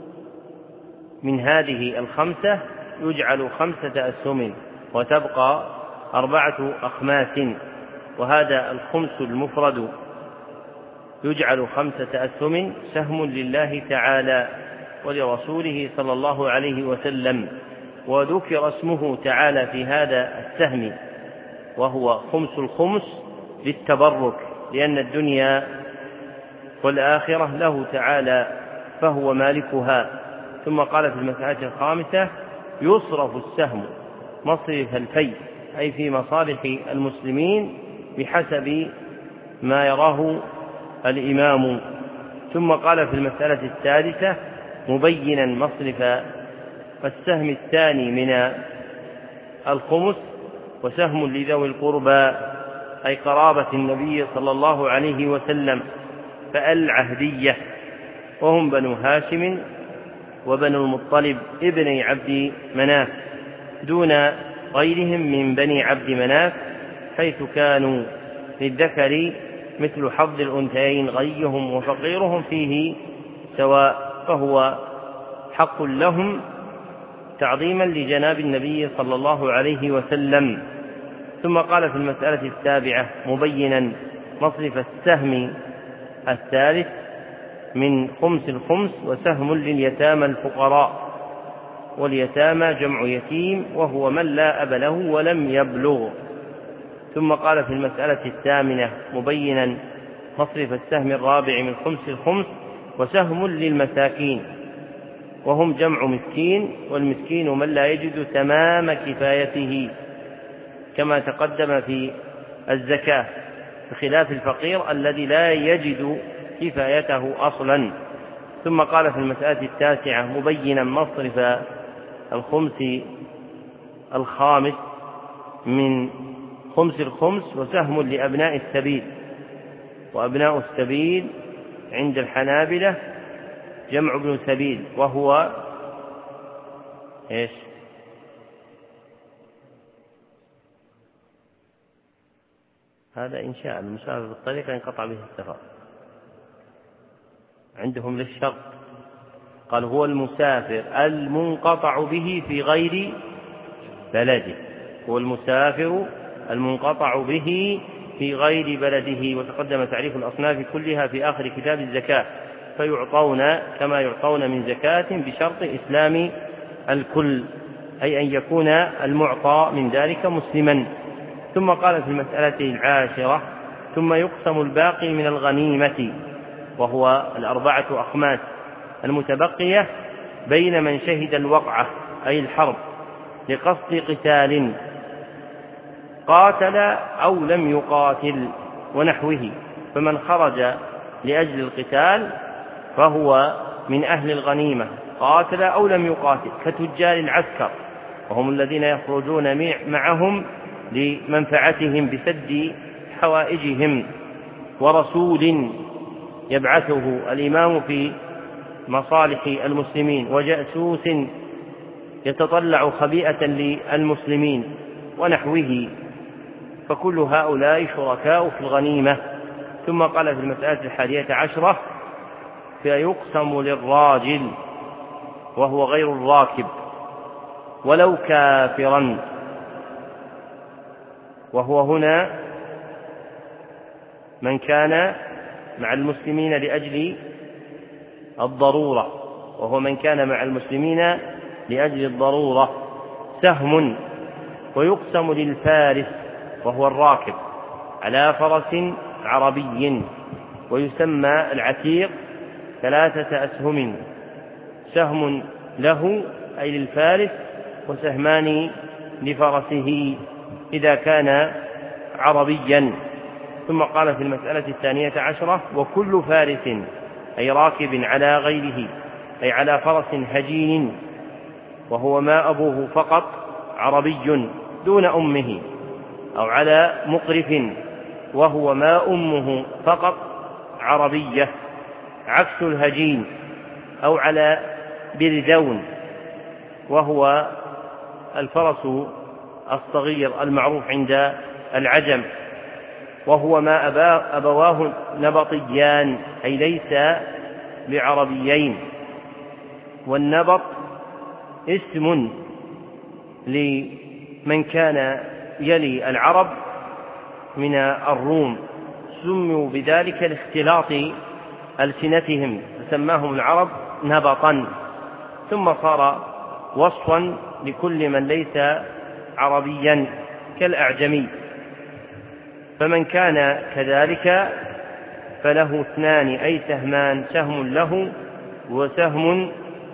من هذه الخمسة يجعل خمسة أسهم وتبقى أربعة أخماس، وهذا الخمس المفرد يجعل خمسة أسهم سهم لله تعالى ولرسوله صلى الله عليه وسلم، وذكر اسمه تعالى في هذا السهم وهو خمس الخمس للتبرك، لأن الدنيا والآخرة له تعالى فهو مالكها. ثم قال في المسألة الخامسة يصرف السهم مصرف الفي، أي في مصالح المسلمين بحسب ما يراه الإمام. ثم قال في المسألة السادسة مبينا مصرف السهم الثاني من الخمس وسهم لذوي القربى، أي قرابة النبي صلى الله عليه وسلم، فالعهدية وهم بنو هاشم وبنو المطلب ابني عبد مناف دون غيرهم من بني عبد مناف، حيث كانوا للذكر مثل حظ الأنثيين غيهم وفقيرهم فيه سواء، فهو حق لهم تعظيما لجناب النبي صلى الله عليه وسلم. ثم قال في المسألة السابعة مبينا مصرف السهم الثالث من خمس الخمس وسهم لليتامى الفقراء، واليتامى جمع يتيم وهو من لا أب له ولم يبلغ. ثم قال في المسألة الثامنة مبينا مصرف السهم الرابع من خمس الخمس وسهم للمساكين، وهم جمع مسكين، والمسكين من لا يجد تمام كفايته كما تقدم في الزكاة، بخلاف الفقير الذي لا يجد كفايته أصلا. ثم قال في المسألة التاسعة مبينا مصرف الخمس الخامس من خمس الخمس وسهم لأبناء السبيل، وأبناء السبيل عند الحنابلة جمع ابن سبيل وهو إيش؟ هذا إن شاء المسافر بالطريق ينقطع به السفر عندهم للشرط، قال هو المسافر المنقطع به في غير بلده، هو المسافر المنقطع به في غير بلده. وتقدم تعريف الأصناف كلها في آخر كتاب الزكاة، فيعطون كما يعطون من زكاة بشرط إسلام الكل، أي أن يكون المعطى من ذلك مسلما. ثم قال في المسألة العاشرة ثم يقسم الباقي من الغنيمة، وهو الأربعة أخماس المتبقية بين من شهد الوقعة أي الحرب لقصد قتال قاتل أو لم يقاتل ونحوه، فمن خرج لأجل القتال فهو من أهل الغنيمة قاتل أو لم يقاتل، كتجار العسكر وهم الذين يخرجون معهم لمنفعتهم بسد حوائجهم، ورسول يبعثه الإمام في مصالح المسلمين، وجاسوس يتطلع خبيئة للمسلمين ونحوه، فكل هؤلاء شركاء في الغنيمة. ثم قال في المسألة الحادية عشرة فيقسم للراجل وهو غير الراكب ولو كافرا، وهو هنا من كان مع المسلمين لأجل الضرورة، وهو من كان مع المسلمين لأجل الضرورة سهم. ويقسم للفارس وهو الراكب على فرس عربي، ويسمى العتيق ثلاثة أسهم، سهم له أي للفارس، وسهمان لفرسه إذا كان عربيا. ثم قال في المسألة الثانية عشرة: وكل فارس أي راكب على غيره، أي على فرس هجين وهو ما أبوه فقط عربي دون أمه، أو على مقرف وهو ما أمه فقط عربية عكس الهجين، أو على بردون وهو الفرس الصغير المعروف عند العجم، وهو ما أبواه نبطيان أي ليس بعربيين. والنبط اسم لمن كان يلي العرب من الروم، سموا بذلك لاختلاط ألسنتهم فسماهم العرب نبطا، ثم صار وصفا لكل من ليس عربيا كالأعجمي. فمن كان كذلك فله اثنان أي سهمان، سهم له وسهم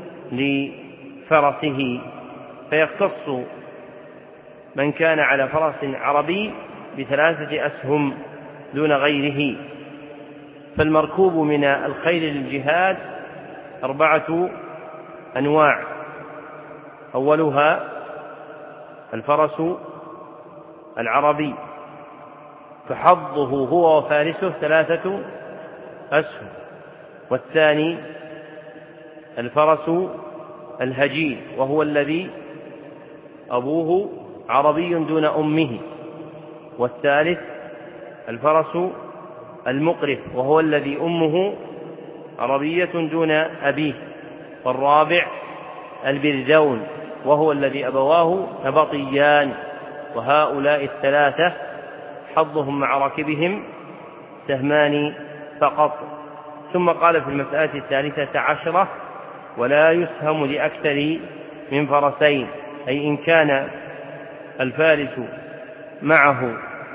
لفرسه، فيختص من كان على فرس عربي بثلاثة أسهم دون غيره. فالمركوب من الخيل للجهاد أربعة أنواع: أولها الفرس العربي فحظه هو وفارسه ثلاثة أسهم، والثاني الفرس الهجين وهو الذي أبوه عربي دون أمه، والثالث الفرس المقرف وهو الذي أمه عربية دون أبيه، والرابع البردون وهو الذي أبواه نبطيان. وهؤلاء الثلاثة حظهم مع راكبهم سهمان فقط. ثم قال في المسألة الثالثة عشرة: ولا يسهم لأكثر من فرسين، أي إن كان الفارس معه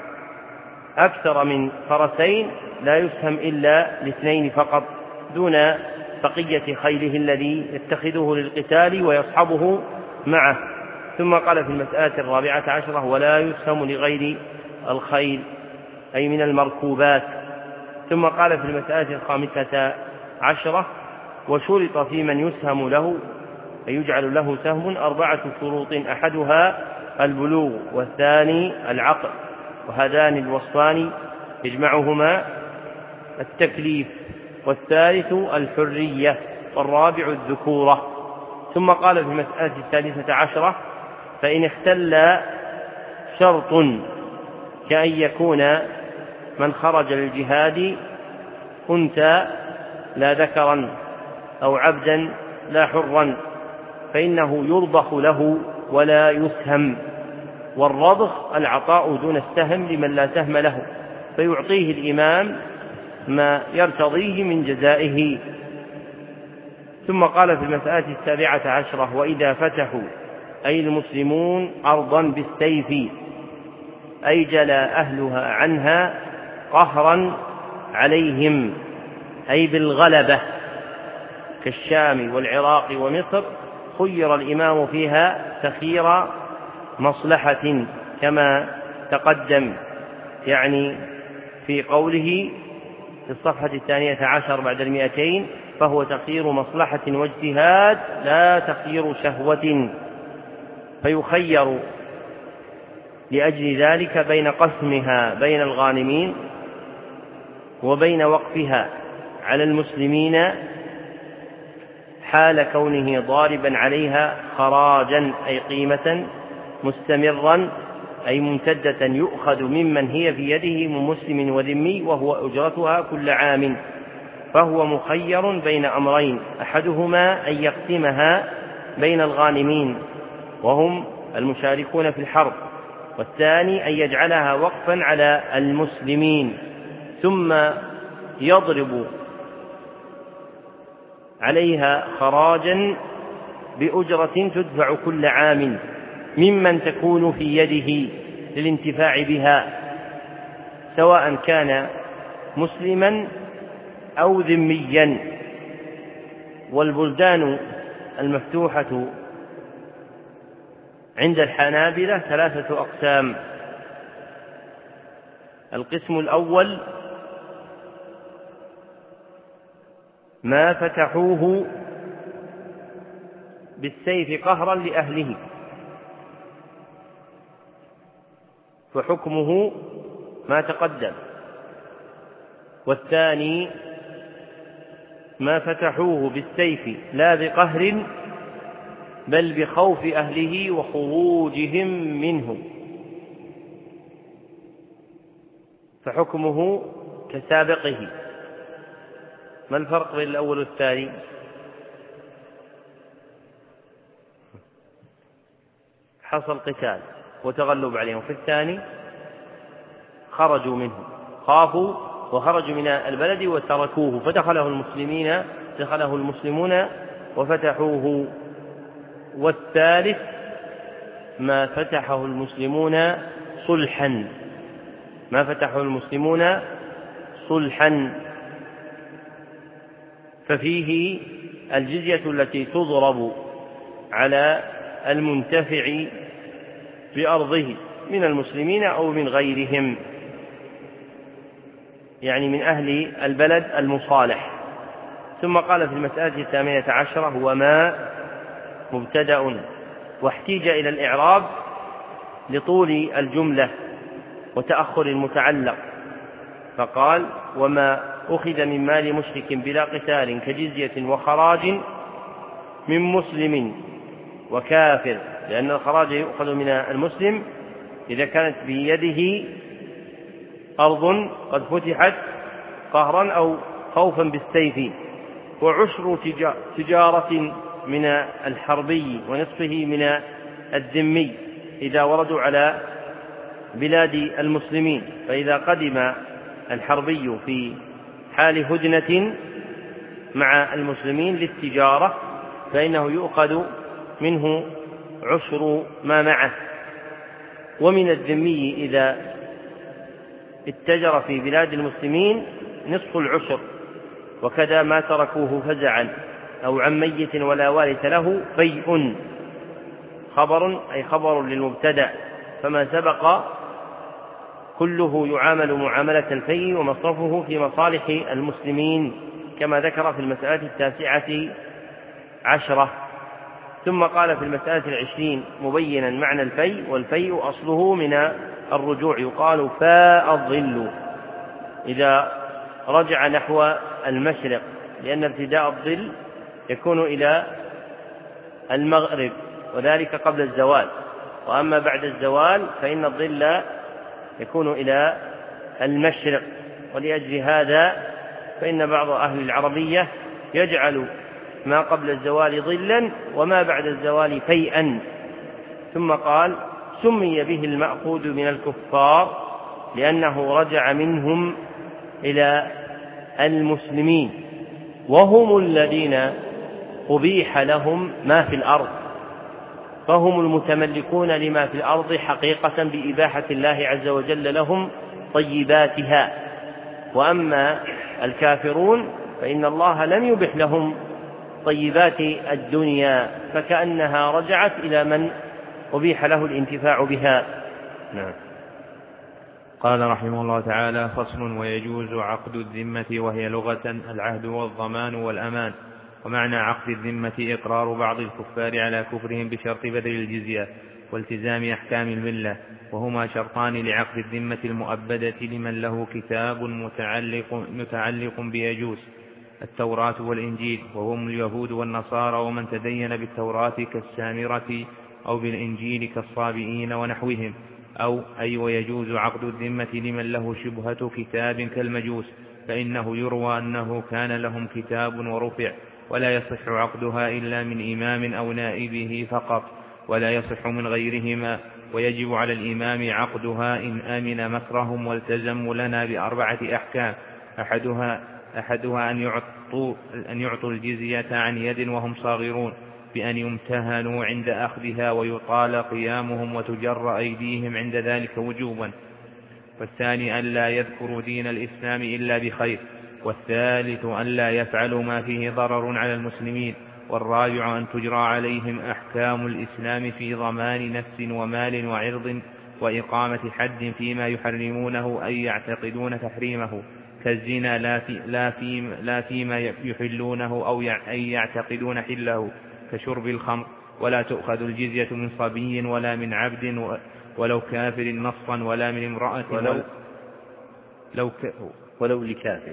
أكثر من فرسين لا يسهم إلا لاثنين فقط دون بقية خيله الذي يتخذه للقتال ويصحبه معه. ثم قال في المسألة الرابعة عشرة: ولا يسهم لغير الخيل، أي من المركوبات. ثم قال في المسألة الخامسة عشرة: وشرط في من يسهم له أي يجعل له سهم أربعة شروط: أحدها البلوغ، والثاني العقل، وهذان الوصفان يجمعهما التكليف، والثالث الحرية، والرابع الذكورة. ثم قال في المسألة الثالثة عشرة: فإن اختل شرط كأن يكون من خرج للجهاد أنثى لا ذكرا أو عبدا لا حرا فإنه يرضخ له ولا يسهم. والرضخ العطاء دون السهم لمن لا سهم له، فيعطيه الإمام ما يرتضيه من جزائه. ثم قال في المسألة السابعة عشرة: وإذا فتحوا أي المسلمون أرضا بالسيف أي جلى أهلها عنها قهرا عليهم أي بالغلبة كالشام والعراق ومصر، خير الإمام فيها تخير مصلحة كما تقدم، يعني في قوله في الصفحة الثانية عشر بعد المئتين: فهو تخير مصلحة واجتهاد لا تخير شهوة، فيخير لأجل ذلك بين قسمها بين الغانمين وبين وقفها على المسلمين حال كونه ضاربا عليها خراجا أي قيمة، مستمرا أي ممتدة يؤخذ ممن هي في يده من مسلم وذمي وهو أجرتها كل عام، فهو مخير بين أمرين، أحدهما أن يقسمها بين الغانمين وهم المشاركون في الحرب، والثاني أن يجعلها وقفا على المسلمين ثم يضرب عليها خراجا بأجرة تدفع كل عام ممن تكون في يده للانتفاع بها، سواء كان مسلما أو ذميا. والبلدان المفتوحة عند الحنابلة ثلاثة أقسام: القسم الأول ما فتحوه بالسيف قهرا لأهله، فحكمه ما تقدم. والثاني ما فتحوه بالسيف لا بقهر بل بخوف أهله وخروجهم منه، فحكمه كسابقه. ما الفرق بين الأول والثاني؟ حصل قتال وتغلب عليهم، في الثاني خرجوا منه، خافوا وخرجوا من البلد وتركوه فدخله المسلمين دخله المسلمون وفتحوه. والثالث ما فتحه المسلمون صلحا ما فتحه المسلمون صلحا ففيه الجزية التي تضرب على المنتفع بأرضه من المسلمين أو من غيرهم، يعني من أهل البلد المصالح. ثم قال في المسألة الثامنة عشرة: هو ما مبتدأ، واحتيج إلى الإعراب لطول الجملة وتأخر المتعلق، فقال: وما أخذ من مال مشرك بلا قتال كجزية وخراج من مسلم وكافر، لأن الخراج يؤخذ من المسلم إذا كانت بيده أرض قد فتحت قهرا أو خوفا بالسيف، وعشر تجارة من الحربي ونصفه من الذمي إذا وردوا على بلاد المسلمين. فإذا قدم الحربي في حال هدنة مع المسلمين للتجارة فإنه يؤخذ منه عشر ما معه، ومن الذمي إذا اتجر في بلاد المسلمين نصف العشر، وكذا ما تركوه فزعا أو عن ميت ولا وارث له فيء. خبر أي خبر للمبتدأ، فما سبق كله يعامل معاملة الفيء ومصرفه في مصالح المسلمين كما ذكر في المسألة التاسعة عشرة. ثم قال في المسألة العشرين مبينا معنى الفيء: والفيء أصله من الرجوع، يقال فاء الظل إذا رجع نحو المشرق، لأن ابتداء الظل يكون إلى المغرب وذلك قبل الزوال، وأما بعد الزوال فإن الظل يكون إلى المشرق. ولأجل هذا فإن بعض أهل العربية يجعل ما قبل الزوال ظلا وما بعد الزوال فيئا. ثم قال: سمي به المأخوذ من الكفار لأنه رجع منهم إلى المسلمين، وهم الذين أبيح لهم ما في الأرض، فهم المتملكون لما في الأرض حقيقة بإباحة الله عز وجل لهم طيباتها. وأما الكافرون فإن الله لم يبح لهم طيبات الدنيا، فكأنها رجعت إلى من أبيح له الانتفاع بها. نعم. قال رحمه الله تعالى: فصل: ويجوز عقد الذمة، وهي لغة العهد والضمان والأمان. ومعنى عقد الذمة إقرار بعض الكفار على كفرهم بشرط بذل الجزية والتزام أحكام الملة، وهما شرطان لعقد الذمة المؤبدة لمن له كتاب متعلق, متعلق بيجوز: التوراة والإنجيل، وهم اليهود والنصارى، ومن تدين بالتوراة كالسامرة، أو بالإنجيل كالصابئين ونحوهم. أو أي ويجوز عقد الذمة لمن له شبهة كتاب كالمجوس، فإنه يروى أنه كان لهم كتاب ورفع، ولا يصح عقدها إلا من إمام أو نائبه فقط، ولا يصح من غيرهما. ويجب على الإمام عقدها إن آمن مكرهم. والتزموا لنا بأربعة أحكام: أحدها, أحدها أن يعطوا, أن يعطوا الجزية عن يد وهم صاغرون بأن يمتهنوا عند أخذها ويطال قيامهم وتجر أيديهم عند ذلك وجوبا. والثاني أن لا يذكروا دين الإسلام إلا بخير. والثالث أن لا يفعلوا ما فيه ضرر على المسلمين. والرابع أن تجرى عليهم أحكام الإسلام في ضمان نفس ومال وعرض وإقامة حد فيما يحرمونه أي يعتقدون تحريمه كالزنا لا, في لا, في لا فيما يحلونه أو أي يعتقدون حله كشرب الخمر. ولا تؤخذ الجزية من صبي ولا من عبد ولو كافر نصا ولا من امرأة ولو, لو ك ولو لكافر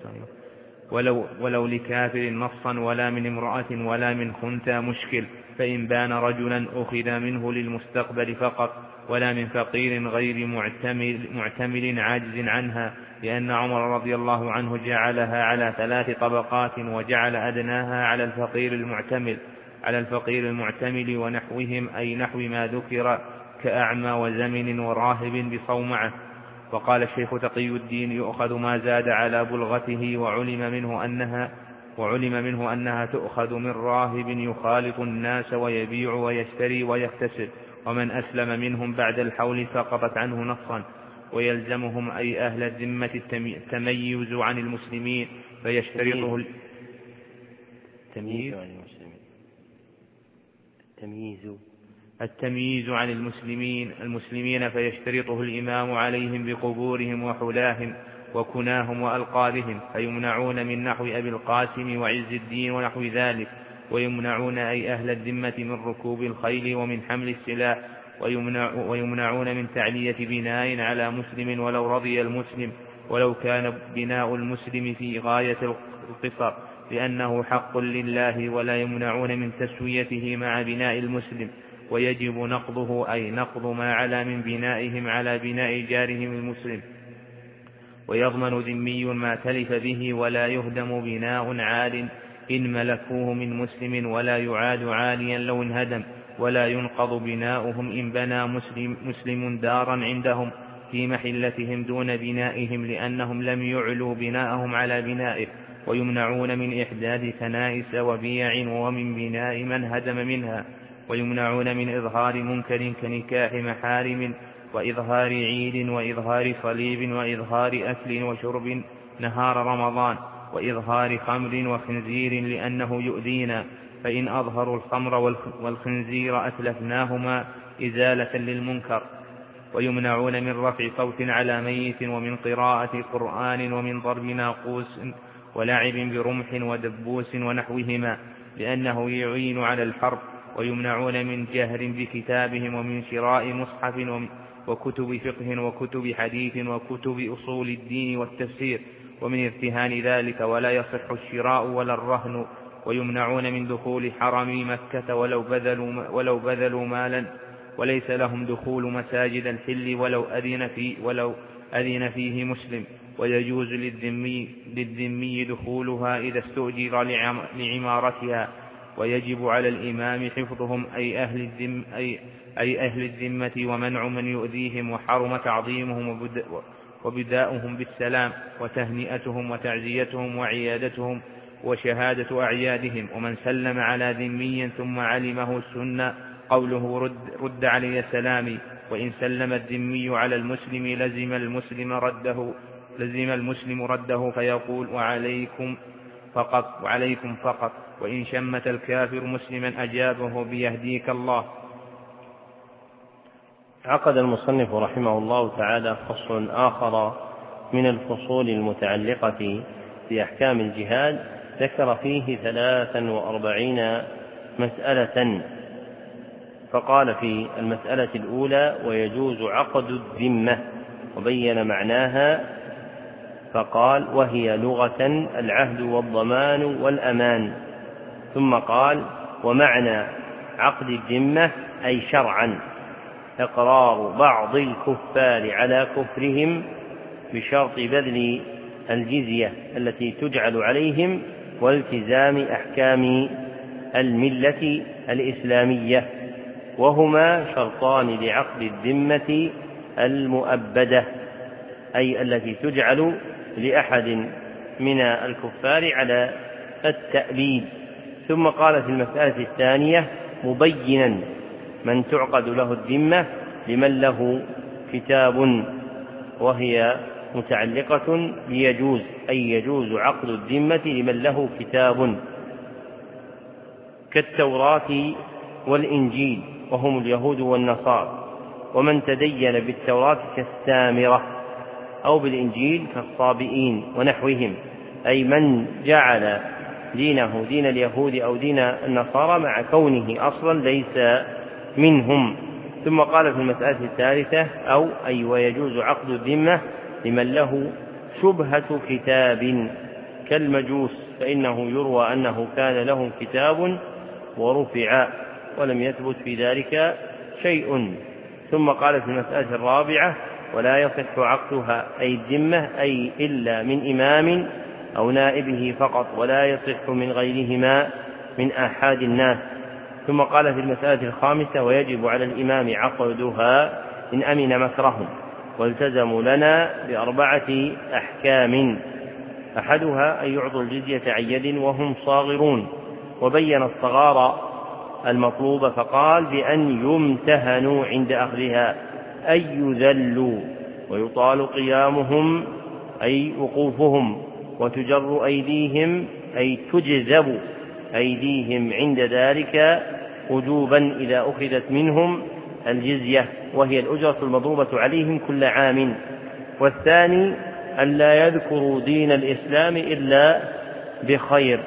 ولو, ولو لكافر نصا ولا من امرأة ولا من خنثى مشكل، فإن بان رجلا أخذ منه للمستقبل فقط، ولا من فقير غير معتمل, معتمل عاجز عنها، لأن عمر رضي الله عنه جعلها على ثلاث طبقات، وجعل أدناها على الفقير المعتمل على الفقير المعتمل ونحوهم، أي نحو ما ذكر كأعمى وزمن وراهب بصومعة. وقال الشيخ تقي الدين: يؤخذ ما زاد على بلغته، وعلم منه أنها وعلم منه أنها تؤخذ من راهب يخالط الناس ويبيع ويشتري ويكتسب، ومن أسلم منهم بعد الحول سقطت عنه نصا. ويلزمهم أي أهل الذمة التميز عن المسلمين فيشترطه التمييز عن المسلمين التمييز التمييز عن المسلمين المسلمين فيشترطه الإمام عليهم بقبورهم وحلاهم وكناهم وألقابهم، فيمنعون من نحو أبي القاسم وعز الدين ونحو ذلك. ويمنعون أي أهل الذمة من ركوب الخيل ومن حمل السلاح. ويمنع ويمنعون من تعلية بناء على مسلم ولو رضي المسلم، ولو كان بناء المسلم في غاية القصر، لأنه حق لله. ولا يمنعون من تسويته مع بناء المسلم، ويجب نقضه أي نقض ما علا من بنائهم على بناء جارهم المسلم. ويضمن ذمي ما تلف به، ولا يهدم بناء عال إن ملكوه من مسلم، ولا يعاد عاليا لو انهدم. ولا ينقض بناؤهم إن بنى مسلم, مسلم دارا عندهم في محلتهم دون بنائهم، لأنهم لم يعلوا بناءهم على بنائه. ويمنعون من إحداث كنائس وبيع ومن بناء من هدم منها. ويمنعون من إظهار منكر كنكاح محارم وإظهار عيد وإظهار صليب وإظهار أكل وشرب نهار رمضان وإظهار خمر وخنزير، لأنه يؤذينا، فإن أظهروا الخمر والخنزير أتلفناهما إزالة للمنكر. ويمنعون من رفع صوت على ميت ومن قراءة قرآن ومن ضرب ناقوس ولعب برمح ودبوس ونحوهما، لأنه يعين على الحرب. ويمنعون من جهر بكتابهم ومن شراء مصحف وكتب فقه وكتب حديث وكتب أصول الدين والتفسير ومن ارتهان ذلك، ولا يصح الشراء ولا الرهن. ويمنعون من دخول حرم مكة ولو بذلوا, ولو بذلوا مالا، وليس لهم دخول مساجد الحل ولو أذن, في ولو أذن فيه مسلم. ويجوز للذمي, للذمي دخولها إذا استؤجر لعمارتها. ويجب على الإمام حفظهم أي أهل, الذم أي, أي أهل الذمة ومنع من يؤذيهم، وحرم تعظيمهم وبداؤهم بالسلام وتهنئتهم وتعزيتهم وعيادتهم وشهادة أعيادهم. ومن سلم على ذمي ثم علمه السنة قوله رد, رد علي سلامي. وإن سلم الذمي على المسلم لزم المسلم رده لزم المسلم رده فيقول وعليكم فقط وعليكم فقط. وإن شمت الكافر مسلما أجابه بيهديك الله. عقد المصنف رحمه الله تعالى فصل آخر من الفصول المتعلقة بأحكام الجهاد، ذكر فيه ثلاثا وأربعين مسألة. فقال في المسألة الأولى: ويجوز عقد الذمة، وبين معناها فقال: وهي لغة العهد والضمان والأمان. ثم قال: ومعنى عقد الذمة أي شرعا إقرار بعض الكفار على كفرهم بشرط بذل الجزية التي تجعل عليهم والتزام أحكام الملة الإسلامية، وهما شرطان لعقد الذمة المؤبدة، أي التي تجعل لأحد من الكفار على التأبيد. ثم قال في المسألة الثانية مبينا من تعقد له الذمة لمن له كتاب، وهي متعلقة بيجوز، أي يجوز عقد الذمة لمن له كتاب كالتوراة والإنجيل وهم اليهود والنصارى، ومن تدين بالتوراة كالسامرة، أو بالإنجيل كالصابئين ونحوهم، أي من جعل دينه دين اليهود أو دين النصارى مع كونه أصلا ليس منهم. ثم قال في المسألة الثالثة أو أي ويجوز عقد الذمة لمن له شبهة كتاب كالمجوس، فإنه يروى أنه كان لهم كتاب ورفع ولم يثبت في ذلك شيء. ثم قال في المسألة الرابعة ولا يصح عقدها أي الذمة أي إلا من إمام أو نائبه فقط، ولا يصح من غيرهما من آحاد الناس. ثم قال في المسألة الخامسة ويجب على الإمام عقدها إن أمن مكرهم، والتزموا لنا بأربعة أحكام، أحدها أن يعطوا الجزية عن يد وهم صاغرون، وبين الصغار المطلوب فقال بأن يمتهنوا عند أخذها أي يذلوا ويطال قيامهم أي وقوفهم، وتجر أيديهم أي تجذب أيديهم عند ذلك وجوبا إذا أخذت منهم الجزية، وهي الأجرة المضروبة عليهم كل عام. والثاني أن لا يذكروا دين الإسلام إلا بخير.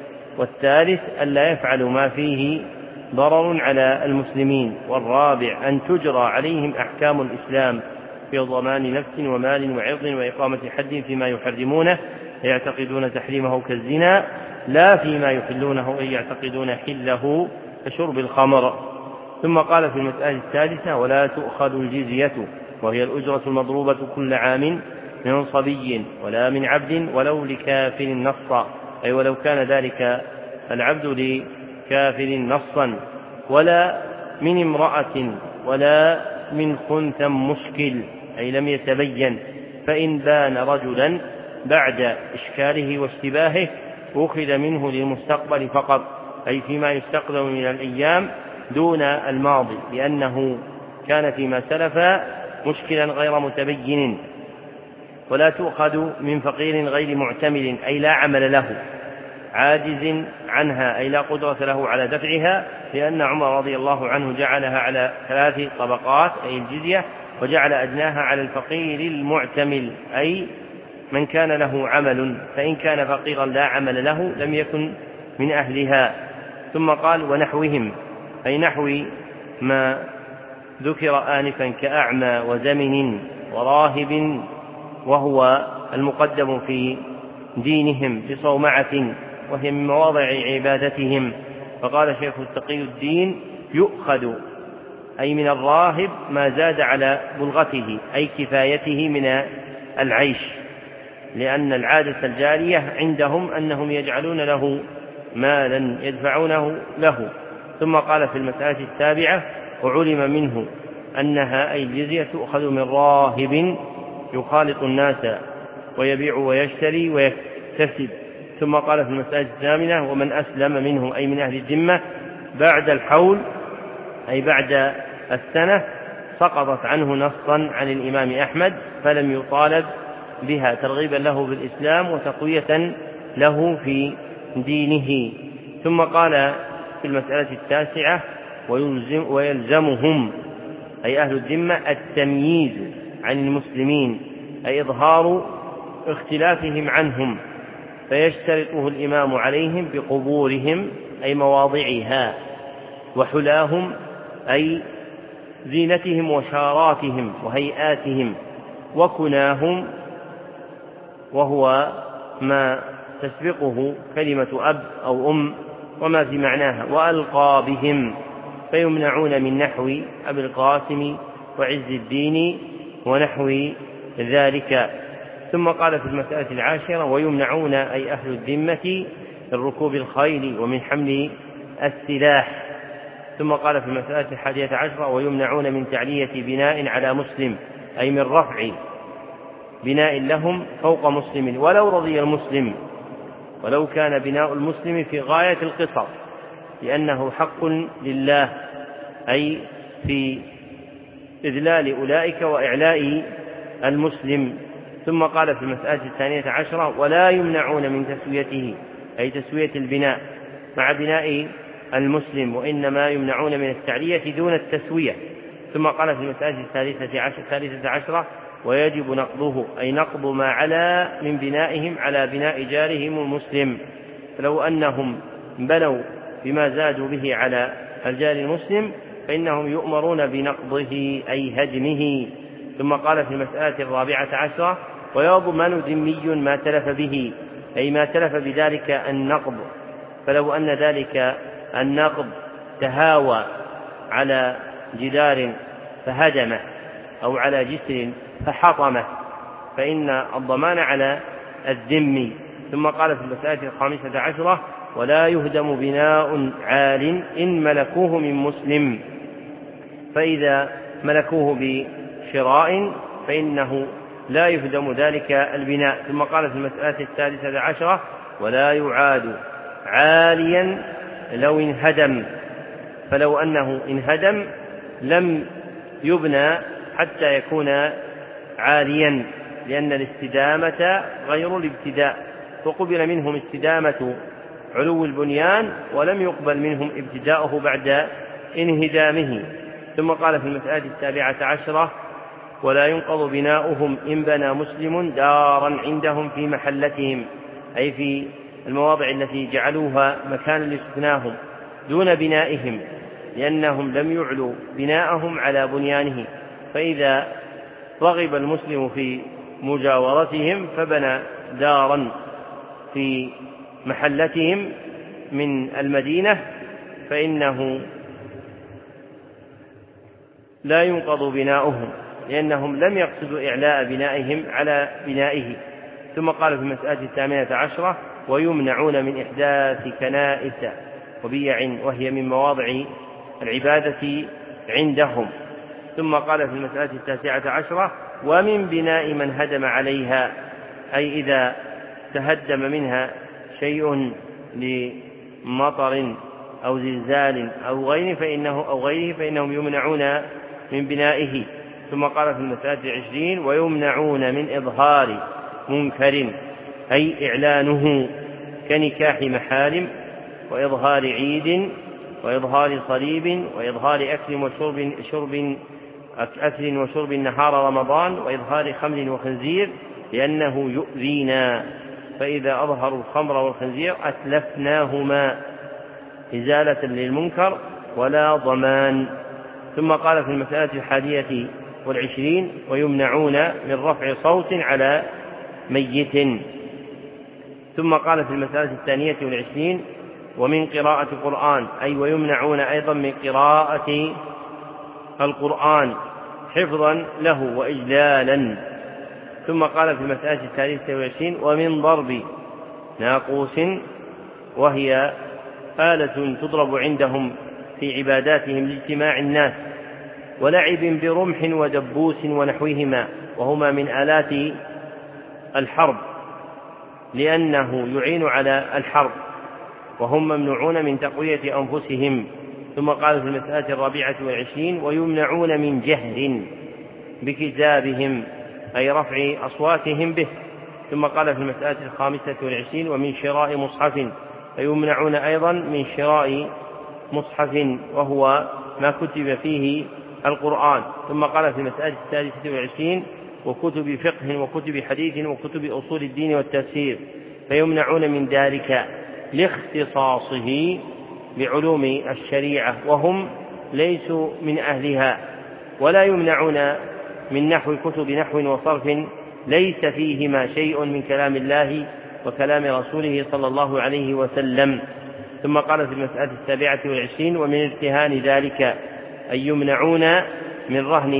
والثالث أن لا يفعلوا ما فيه ضرر على المسلمين. والرابع أن تجرى عليهم أحكام الإسلام في ضمان نفس ومال وعرض وإقامة حد فيما يحرمونه يعتقدون تحريمه كالزنا، لا فيما يحلونه أي يعتقدون حله كشرب الخمر. ثم قال في المسألة الثالثة ولا تؤخذ الجزية وهي الأجرة المضروبة كل عام من صبي ولا من عبد ولو لكافر نصا، أي ولو كان ذلك العبد لكافر نصا، ولا من امرأة ولا من خنثى مشكل أي لم يتبين، فإن بان رجلا بعد إشكاله واشتباهه أخذ منه للمستقبل فقط، أي فيما يستقبل من الأيام دون الماضي، لأنه كان فيما سلف مشكلا غير متبين. ولا تؤخذ من فقير غير معتمد أي لا عمل له، عاجز عنها أي لا قدرة له على دفعها، لأن عمر رضي الله عنه جعلها على ثلاث طبقات أي الجزية، وجعل أدناها على الفقير المعتمل أي من كان له عمل، فإن كان فقيرا لا عمل له لم يكن من أهلها. ثم قال ونحوهم أي نحو ما ذكر آنفا كأعمى وزمن وراهب، وهو المقدم في دينهم بصومعة وهي من مواضع عبادتهم. فقال شيخ التقي الدين يؤخذ أي من الراهب ما زاد على بلغته أي كفايته من العيش، لأن العادة الجارية عندهم أنهم يجعلون له مالا يدفعونه له. ثم قال في المسألة السابعة وعلم منه أنها أي الجزية تؤخذ من راهب يخالط الناس ويبيع ويشتري ويكتسب. ثم قال في المسألة الثامنة ومن أسلم منهم أي من أهل الذمة بعد الحول أي بعد السنة سقطت عنه نصا عن الإمام أحمد فلم يطالب بها ترغيبا له بالإسلام وتقوية له في دينه. ثم قال في المسألة التاسعة ويلزم ويلزمهم أي أهل الذمة التمييز عن المسلمين أي إظهار اختلافهم عنهم، فيشترطه الإمام عليهم بقبورهم أي مواضعها، وحلاهم أي زينتهم وشاراتهم وهيئاتهم، وكناهم وهو ما تسبقه كلمة أب أو أم وما في معناها، وألقابهم فيمنعون من نحو أبي القاسم وعز الدين ونحو ذلك. ثم قال في المسألة العاشرة ويمنعون أي أهل الذمة من ركوب الخيل ومن حمل السلاح. ثم قال في المسألة الحادية عشرة ويمنعون من تعلية بناء على مسلم أي من رفع بناء لهم فوق مسلم ولو رضي المسلم، ولو كان بناء المسلم في غاية القصر، لأنه حق لله أي في إذلال أولئك وإعلاء المسلم. ثم قال في المسألة الثانية عشرة ولا يمنعون من تسويته أي تسوية البناء مع بناء المسلم، وإنما يمنعون من التعلية دون التسوية. ثم قال في المسألة الثالثة عشرة ويجب نقضه أي نقض ما علا من بنائهم على بناء جارهم المسلم، فلو أنهم بنوا بما زادوا به على الجار المسلم فإنهم يؤمرون بنقضه أي هدمه. ثم قال في المسألة الرابعة عشرة ويضمن ذمي ما تلف به أي ما تلف بذلك النقض، فلو أن ذلك النقض تهاوى على جدار فهدمه أو على جسر فحطمه فإن الضمان على الذمي. ثم قال في المسألة الخامسة عشرة ولا يهدم بناء عال إن ملكوه من مسلم، فإذا ملكوه بشراء فإنه لا يهدم ذلك البناء. ثم قال في المسألة الثالثة عشرة ولا يعاد عاليا لو انهدم، فلو أنه انهدم لم يبنى حتى يكون عاليا، لأن الاستدامة غير الابتداء، فقبل منهم استدامة علو البنيان ولم يقبل منهم ابتداؤه بعد انهدامه. ثم قال في المسألة السابعة عشرة ولا ينقض بناؤهم إن بنى مسلم دارا عندهم في محلتهم أي في المواضع التي جعلوها مكانا لسكناهم دون بنائهم، لأنهم لم يعلوا بناءهم على بنيانه، فإذا رغب المسلم في مجاورتهم فبنى دارا في محلتهم من المدينة فإنه لا ينقض بناؤهم، لأنهم لم يقصدوا إعلاء بنائهم على بنائه. ثم قال في المسألة الثامنة عشرة ويمنعون من إحداث كنائس وبيع وهي من مواضع العبادة عندهم. ثم قال في المسألة التاسعة عشرة ومن بناء من هدم عليها أي إذا تهدم منها شيء لمطر أو زلزال أو غيره فإنه أو غيره فإنهم يمنعون من بنائه. ثم قال في المسألة العشرين ويمنعون من إظهار منكر أي إعلانه كنكاح محارم وإظهار عيد وإظهار صليب وإظهار أكل وشرب شرب أكل وشرب نهار رمضان وإظهار خمر وخنزير لأنه يؤذينا، فإذا أظهروا الخمر والخنزير أتلفناهما إزالة للمنكر ولا ضمان. ثم قال في المسألة الحادية والعشرين ويمنعون من رفع صوت على ميت. ثم قال في المسألة الثانية والعشرين ومن قراءة القرآن أي ويمنعون أيضا من قراءة القرآن حفظا له وإجلالا. ثم قال في المسألة الثالثة والعشرين ومن ضرب ناقوس وهي آلة تضرب عندهم في عباداتهم لاجتماع الناس، ولعب برمح ودبوس ونحوهما وهما من آلات الحرب لأنه يعين على الحرب وهم ممنوعون من تقوية أنفسهم. ثم قال في المسألة الرابعة والعشرين ويمنعون من جهر بكتابهم أي رفع أصواتهم به. ثم قال في المسألة الخامسة والعشرين ومن شراء مصحف فيمنعون أيضا من شراء مصحف وهو ما كتب فيه القرآن. ثم قال في المسألة الثالثة والعشرين وكتب فقه وكتب حديث وكتب أصول الدين والتفسير فيمنعون من ذلك لاختصاصه بعلوم الشريعة وهم ليسوا من أهلها. ولا يمنعون من نحو كتب نحو وصرف ليس فيهما شيء من كلام الله وكلام رسوله صلى الله عليه وسلم. ثم قال في المسألة السابعة والعشرين ومن ارتهان ذلك أي يمنعون من رهن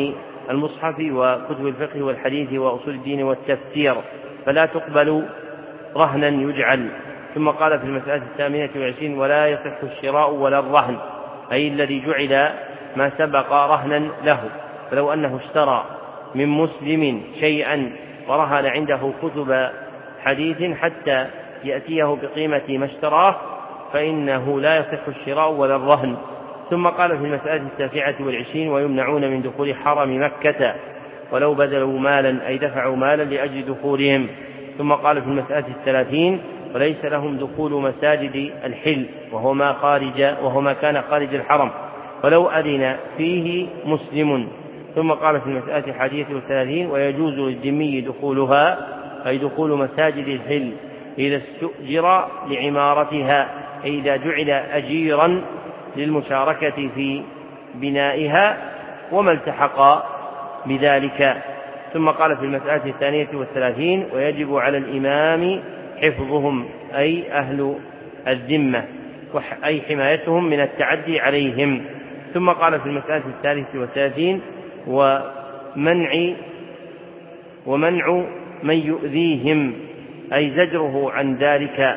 المصحف وكتب الفقه والحديث وأصول الدين والتفسير، فلا تقبل رهنا يجعل. ثم قال في المسألة الثامنة والعشرين: ولا يصح الشراء ولا الرهن، أي الذي جعل ما سبق رهنا له، فلو أنه اشترى من مسلم شيئا ورهن عنده كتب حديث حتى يأتيه بقيمة ما اشتراه فإنه لا يصح الشراء ولا الرهن. ثم قال في المسألة التاسعة والعشرين: ويمنعون من دخول حرم مكة ولو بذلوا مالا، أي دفعوا مالا لأجل دخولهم. ثم قال في المسألة الثلاثين: وليس لهم دخول مساجد الحل وهو ما, خارج وهو ما كان خارج الحرم ولو أذن فيه مسلم. ثم قال في المسألة الحادية والثلاثين: ويجوز للذمي دخولها، أي دخول مساجد الحل إذا استؤجر لعمارتها، أي إذا جعل أجيرا للمشاركة في بنائها وما التحق بذلك. ثم قال في المسألة الثانية والثلاثين: ويجب على الإمام حفظهم، أي أهل الذمة، أي حمايتهم من التعدي عليهم. ثم قال في المسألة الثالثة والثلاثين: ومنع ومنع من يؤذيهم، أي زجره عن ذلك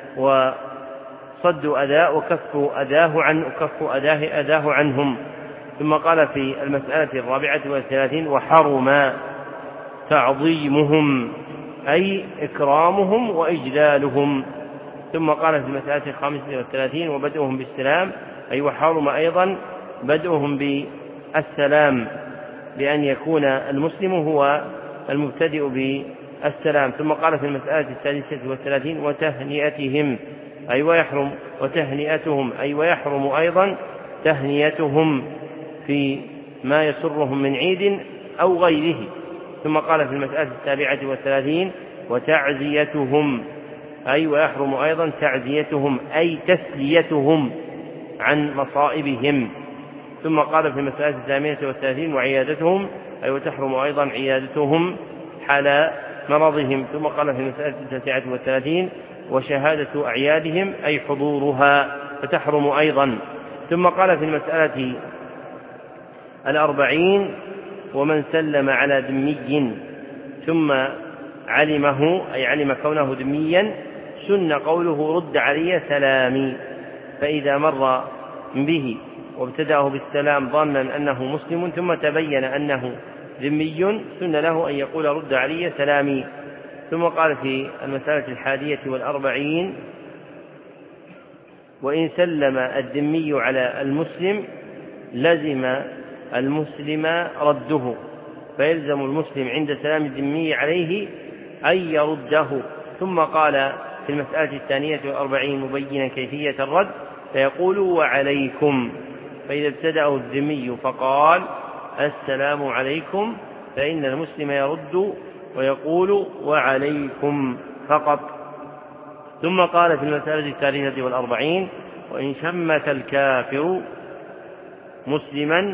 وصد أذاه وكف أذاه عن وكف أذاه أذاه عنهم. ثم قال في المسألة الرابعة والثلاثين: وحرم تعظيمهم، أي إكرامهم وإجلالهم. ثم قال في المسألة الخامسة والثلاثين: وبدءهم بالسلام، أي وحرم أيضا بدءهم بالسلام، بأن يكون المسلم هو المبتدئ بالسلام. ثم قال في المسألة السادسة والثلاثين: وتهنئتهم، أي ويحرم وتهنئتهم، أي ويحرم أيضا تهنئتهم في ما يسرهم من عيد أو غيره. ثم قال في المسألة السابعة والثلاثين: وتعزيتهم، أي ويحرم أيضا تعزيتهم، أي تسليتهم عن مصائبهم. ثم قال في المسألة الثامنة والثلاثين: وعيادتهم، أي وتحرم أيضا عيادتهم حال مرضهم. ثم قال في المسألة التاسعة والثلاثين: وشهادة أعيادهم، أي حضورها، فتحرم أيضا. ثم قال في المسألة الأربعين: ومن سلم على ذمي ثم علمه، أي علم كونه ذميا، سن قوله: رد علي سلامي، فإذا مر به وابتدأه بالسلام ظنا أنه مسلم ثم تبين أنه ذمي سن له أن يقول: رد علي سلامي. ثم قال في المسألة الحادية والأربعين: وإن سلم الذمي على المسلم لزم المسلم رده، فيلزم المسلم عند سلام الذمي عليه أن يرده. ثم قال في المسألة الثانية والأربعين مبينا كيفية الرد: فيقول: وعليكم، فإذا ابتدأه الذمي فقال: السلام عليكم، فإن المسلم يرد ويقول: وعليكم فقط. ثم قال في المسألة الثالثة والأربعين: وإن شمت الكافر مسلما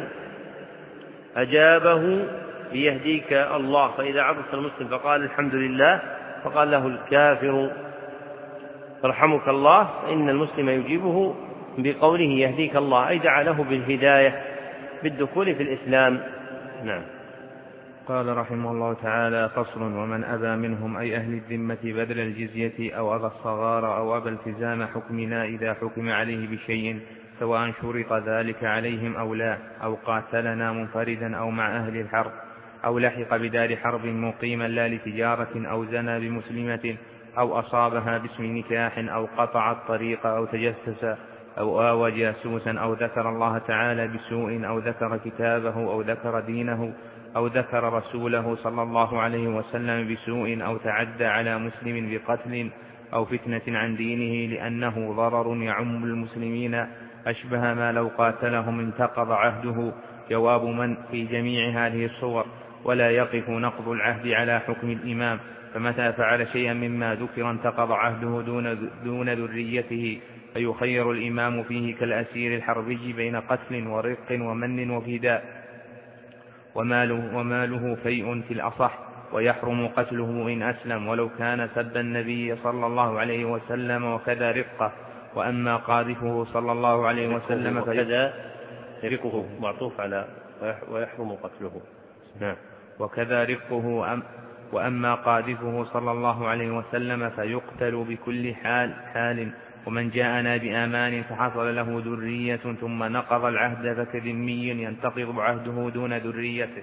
أجابه بيهديك الله، فإذا عطس المسلم فقال: الحمد لله، فقال له الكافر: يرحمك الله، فإن المسلم يجيبه بقوله: يهديك الله، أي دعا له بالهداية بالدخول في الإسلام. نعم. قال رحمه الله تعالى: فصل: ومن أبى منهم، أي أهل الذمة، بذل الجزية أو أبى الصغار أو أبى التزام حكمنا إذا حكم عليه بشيء، سواء شرط ذلك عليهم أو لا، أو قاتلنا منفردا أو مع أهل الحرب، أو لحق بدار حرب مقيما لا لتجارة، أو زنى بمسلمة، أو أصابها باسم نكاح، أو قطع الطريق، أو تجسس، أو آوى جاسوسا، أو ذكر الله تعالى بسوء، أو ذكر كتابه، أو ذكر دينه، أو ذكر رسوله صلى الله عليه وسلم بسوء، أو تعدى على مسلم بقتل أو فتنة عن دينه لأنه ضرر يعم المسلمين، أشبه ما لو قاتلهم انتقض عهده. جواب: من في جميع هذه الصور، ولا يقف نقض العهد على حكم الإمام، فمتى فعل شيئا مما ذكر انتقض عهده دون, دون ذريته، فيخير الإمام فيه كالأسير الحربي بين قتل ورق ومن وفداء، وماله, وماله فيء في الأصح، ويحرم قتله إن أسلم ولو كان سب النبي صلى الله عليه وسلم، وكذا رقه. وأما قاذفه صلى الله عليه وسلم وكذا رقه معطوف على ويحرم قتله. نعم. وكذا رقه أم وأما قاذفه صلى الله عليه وسلم فيقتل بكل حال حال ومن جاءنا بآمان فحصل له ذرية ثم نقض العهد فكذمي ينتقض عهده دون ذريته.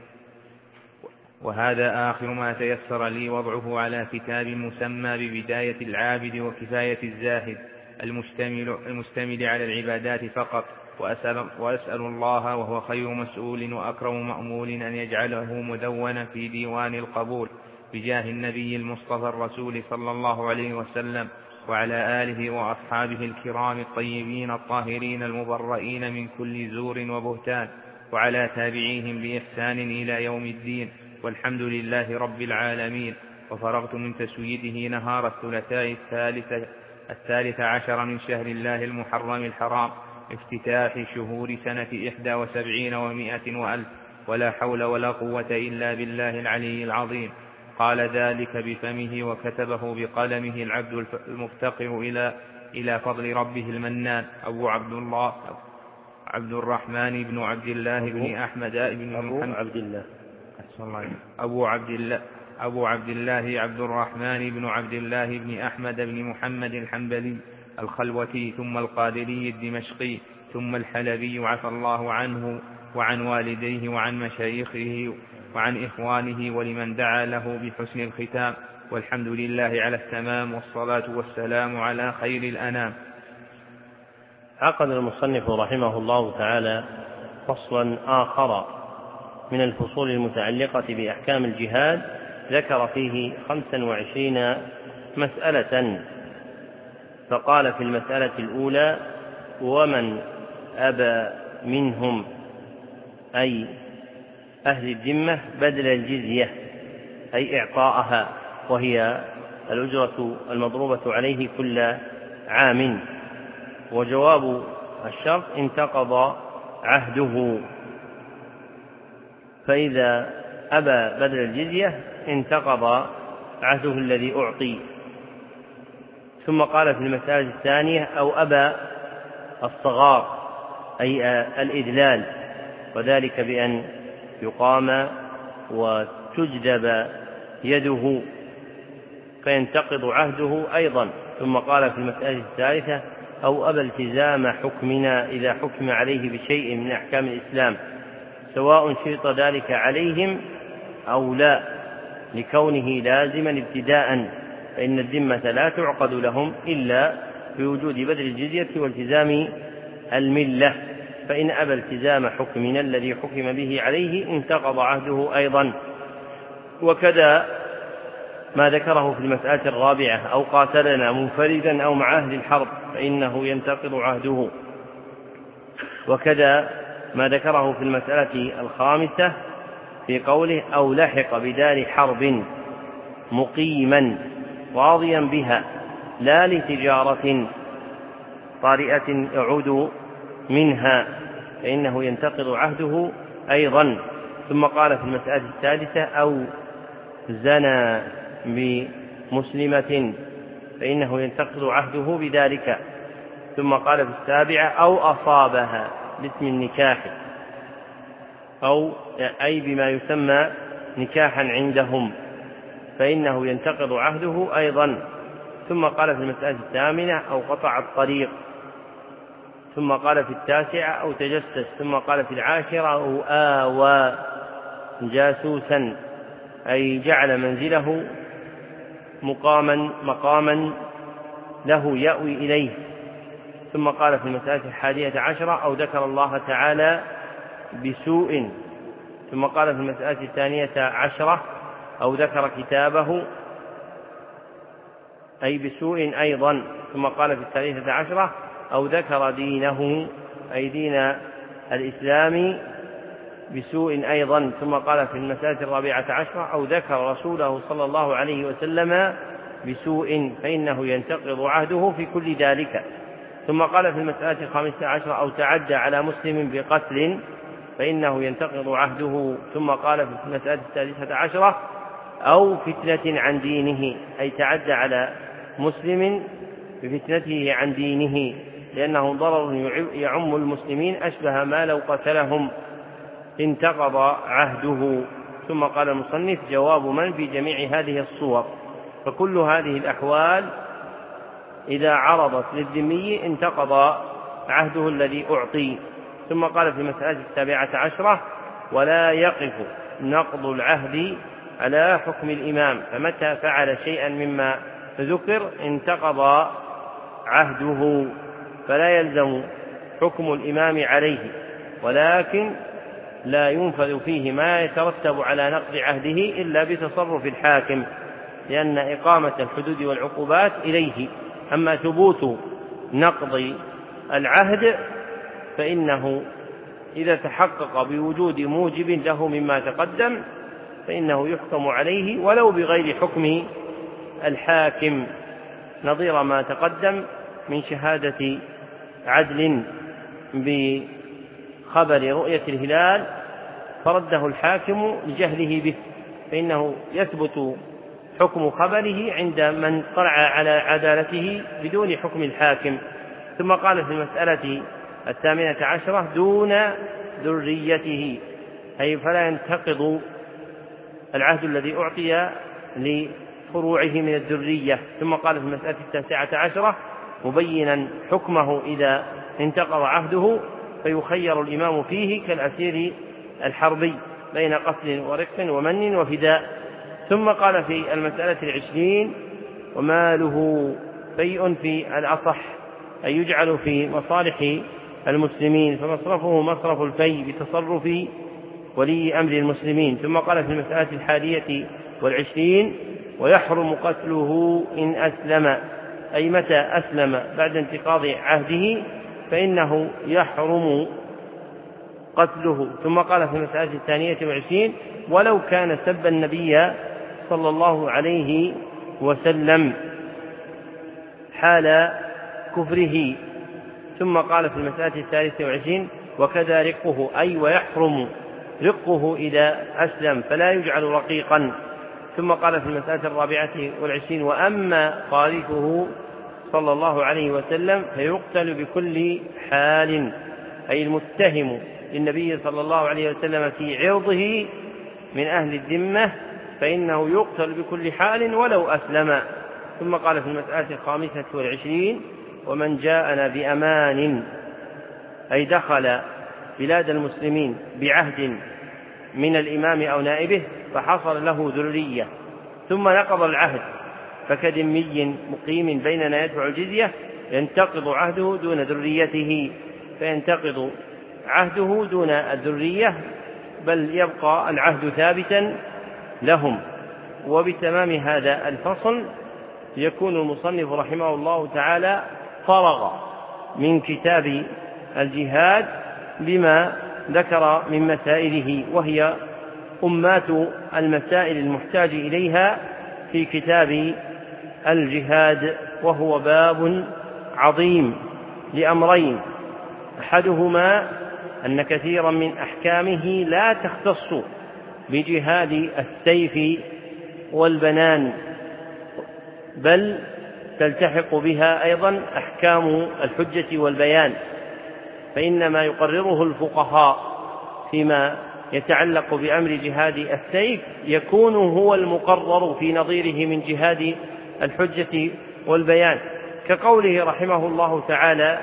وهذا آخر ما تيسر لي وضعه على كتاب مسمى ببداية العابد وكفاية الزاهد المشتمل, المشتمل على العبادات فقط، وأسأل, وأسأل الله وهو خير مسؤول وأكرم مأمول أن يجعله مدونا في ديوان القبول بجاه النبي المصطفى الرسول صلى الله عليه وسلم وعلى آله وأصحابه الكرام الطيبين الطاهرين المبرئين من كل زور وبهتان، وعلى تابعيهم بإحسان إلى يوم الدين، والحمد لله رب العالمين. وفرغت من تسويده نهار الثلاثاء الثالث, الثالث عشر من شهر الله المحرم الحرام، افتتاح شهور سنة إحدى وسبعين ومائة وألف، ولا حول ولا قوة إلا بالله العلي العظيم. قال ذلك بفمه وكتبه بقلمه العبد المفتقر إلى إلى فضل ربه المنان أبو عبد الله عبد الرحمن بن عبد الله بن أحمد بن أبو عبد الله أبو عبد الله أبو عبد الله عبد الرحمن بن عبد الله بن أحمد بن محمد الحنبلي الخلوتي، ثم القادري الدمشقي، ثم الحلبي، عفى الله عنه وعن والديه وعن مشايخه وعن إخوانه ولمن دعا له بحسن الختام، والحمد لله على التمام، والصلاة والسلام على خير الأنام. عقد المصنف رحمه الله تعالى فصلا آخر من الفصول المتعلقة بأحكام الجهاد، ذكر فيه خمسا وعشرين مسألة، فقال في المسألة الأولى: ومن أبى منهم أي أهل الذمة بدل الجزية أي إعطاءها، وهي الأجرة المضروبة عليه كل عام. وجواب الشرط: انتقض عهده، فإذا أبى بدل الجزية انتقض عهده الذي أعطي. ثم قال في المسألة الثانية: أو أبى الصغار أي الإذلال، وذلك بأن يقام وتجذب يده فينتقض عهده أيضا. ثم قال في المسألة الثالثة: أو أبى التزام حكمنا إذا حكم عليه بشيء من أحكام الإسلام سواء شرط ذلك عليهم أو لا، لكونه لازما ابتداء، فإن الذمة لا تعقد لهم إلا بوجود بذل الجزية والتزام الملة، فإن أبى التزام حكمنا الذي حكم به عليه انتقض عهده أيضا. وكذا ما ذكره في المسألة الرابعة: أو قاتلنا منفردا أو مع أهل الحرب فإنه ينتقض عهده. وكذا ما ذكره في المسألة الخامسة في قوله: أو لحق بدار حرب مقيما راضيا بها لا لتجارة طارئة يعود منها فإنه ينتقض عهده أيضا. ثم قال في المسألة الثالثة: أو زنى بمسلمة فإنه ينتقض عهده بذلك. ثم قال في السابعة: أو أصابها باسم النكاح، أو أي بما يسمى نكاحا عندهم فإنه ينتقض عهده أيضا. ثم قال في المسألة الثامنة: أو قطع الطريق. ثم قال في التاسعة: أو تجسس. ثم قال في العاشرة: أو آوى جاسوسا أي جعل منزله مقاما مقاما له يأوي إليه. ثم قال في المسألة الحادية عشرة: أو ذكر الله تعالى بسوء. ثم قال في المسألة الثانية عشرة: أو ذكر كتابه أي بسوء أيضا. ثم قال في الثالثة عشرة: أو ذكر دينه أي دين الإسلام بسوء أيضا. ثم قال في المسألة الرابعة عشرة: أو ذكر رسوله صلى الله عليه وسلم بسوء فإنه ينتقض عهده في كل ذلك. ثم قال في المسألة الخامسة عشرة: أو تعدى على مسلم بقتل فإنه ينتقض عهده. ثم قال في المسألة الثالثة عشرة: أو فتنة عن دينه أي تعدى على مسلم بفتنته عن دينه، لأنه ضرر يعم المسلمين أشبه ما لو قتلهم. انتقض عهده. ثم قال المصنف: جواب من في جميع هذه الصور، فكل هذه الأحوال إذا عرضت للذمي انتقض عهده الذي أعطي. ثم قال في المسألة السابعة عشرة: ولا يقف نقض العهد على حكم الإمام، فمتى فعل شيئا مما ذكر انتقض عهده، فلا يلزم حكم الإمام عليه، ولكن لا ينفذ فيه ما يترتب على نقض عهده إلا بتصرف الحاكم، لأن إقامة الحدود والعقوبات إليه. أما ثبوت نقض العهد فإنه إذا تحقق بوجود موجب له مما تقدم فإنه يحكم عليه ولو بغير حكم الحاكم، نظير ما تقدم من شهادة عدل بخبر رؤية الهلال فرده الحاكم لجهله به، فإنه يثبت حكم خبره عند من طلع على عدالته بدون حكم الحاكم. ثم قال في المسألة الثامنة عشرة: دون ذريته، أي فلا ينتقض العهد الذي أعطي لفروعه من الذرية. ثم قال في المسألة التاسعة عشرة مبينا حكمه إذا انتقض عهده، فيخير الإمام فيه كالأسير الحربي بين قتل ورق ومن وفداء. ثم قال في المسألة العشرين: وماله فيء في الأصح، أي يجعل في مصالح المسلمين، فمصرفه مصرف الفيء بتصرف ولي أمر المسلمين. ثم قال في المسألة الحادية والعشرين: ويحرم قتله إن أسلم، أي متى أسلم بعد انتقاض عهده فإنه يحرم قتله. ثم قال في المسألة الثانية والعشرين: ولو كان سب النبي صلى الله عليه وسلم حال كفره. ثم قال في المسألة الثالثة والعشرين: وكذا رقه، أي ويحرم رقه إذا أسلم فلا يجعل رقيقا. ثم قال في المسألة الرابعة والعشرين: وأما خالفه صلى الله عليه وسلم فيقتل بكل حال، أي المتهم للنبي صلى الله عليه وسلم في عرضه من أهل الذمة فإنه يقتل بكل حال ولو أسلم. ثم قال في المسألة الخامسة والعشرين: ومن جاءنا بأمان، أي دخل بلاد المسلمين بعهد من الإمام أو نائبه فحصل له ذرية ثم نقض العهد، فكذمي مقيم بيننا يدفع الجزية ينتقض عهده دون ذريته، فينتقض عهده دون الذرية، بل يبقى العهد ثابتا لهم. وبتمام هذا الفصل يكون المصنف رحمه الله تعالى فرغ من كتاب الجهاد بما ذكر من مسائله، وهي أمات المسائل المحتاج إليها في كتاب الجهاد، وهو باب عظيم لأمرين: أحدهما أن كثيرا من أحكامه لا تختص بجهاد السيف والبنان، بل تلتحق بها أيضا أحكام الحجة والبيان، فإنما يقرره الفقهاء فيما يتعلق بأمر جهاد السيف يكون هو المقرر في نظيره من جهاد الحجة والبيان، كقوله رحمه الله تعالى: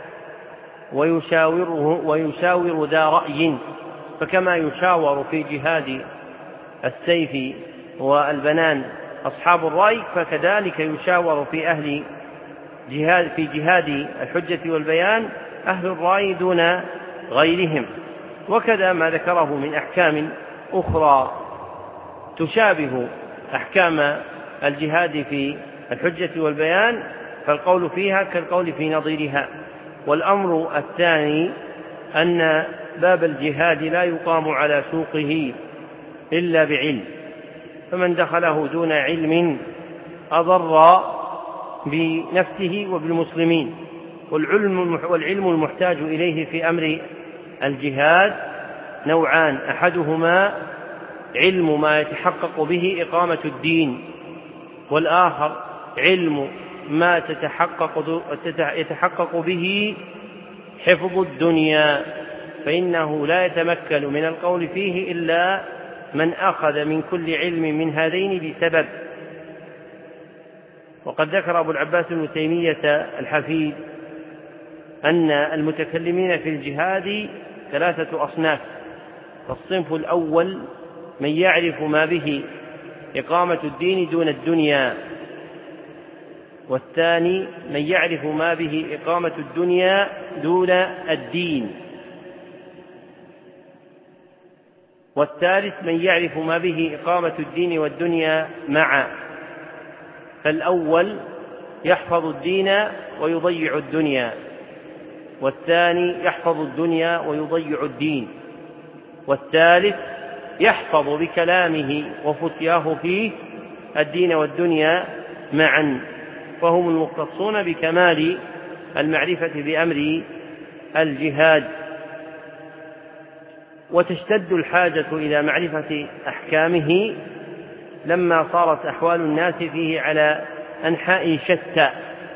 ويشاوره ويشاور ذا رأي، فكما يشاور في جهاد السيف والبنان أصحاب الرأي فكذلك يشاور في أهل جهاد في جهاد الحجة والبيان أهل الرأي دون غيرهم. وكذا ما ذكره من أحكام أخرى تشابه أحكام الجهاد في الحجة والبيان فالقول فيها كالقول في نظيرها. والأمر الثاني أن باب الجهاد لا يقام على سوقه إلا بعلم، فمن دخله دون علم أضر بنفسه وبالمسلمين. والعلم والعلم المحتاج إليه في أمر الجهاد نوعان: أحدهما علم ما يتحقق به إقامة الدين، والآخر علم ما تتحقق يتحقق به حفظ الدنيا. فإنه لا يتمكن من القول فيه إلا من أخذ من كل علم من هذين بسبب. وقد ذكر أبو العباس ابن تيمية الحفيد أن المتكلمين في الجهاد ثلاثة أصناف: فالصنف الأول من يعرف ما به إقامة الدين دون الدنيا، والثاني من يعرف ما به إقامة الدنيا دون الدين، والثالث من يعرف ما به إقامة الدين والدنيا معا. فالأول يحفظ الدين ويضيع الدنيا، والثاني يحفظ الدنيا ويضيع الدين، والثالث يحفظ بكلامه وفتياه فيه الدين والدنيا معا، فهم المختصون بكمال المعرفة بأمر الجهاد. وتشتد الحاجة إلى معرفة أحكامه لما صارت أحوال الناس فيه على أنحاء شتى،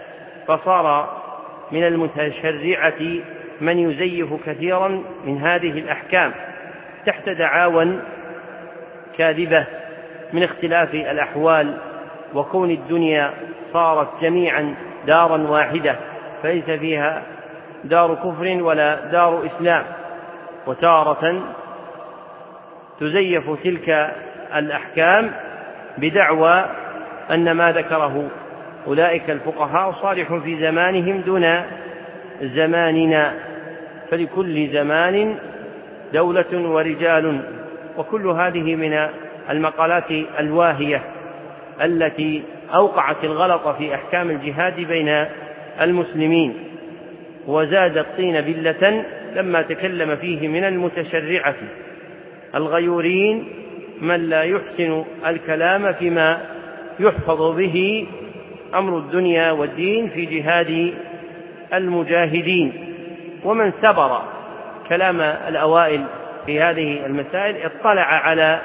فصار من المتشرعة من يزيف كثيرا من هذه الأحكام تحت دعاوى كاذبة من اختلاف الأحوال، وكون الدنيا صارت جميعا دارا واحدة فليس فيها دار كفر ولا دار إسلام. وتارة تزيف تلك الأحكام بدعوى أن ما ذكره أولئك الفقهاء صالح في زمانهم دون زماننا، فلكل زمان دولة ورجال. وكل هذه من المقالات الواهية التي أوقعت الغلط في أحكام الجهاد بين المسلمين، وزاد الطين بلة لما تكلم فيه من المتشرعة الغيورين من لا يحسن الكلام فيما يحفظ به أمر الدنيا والدين في جهاد المجاهدين. ومن سبر كلام الأوائل في هذه المسائل اطلع على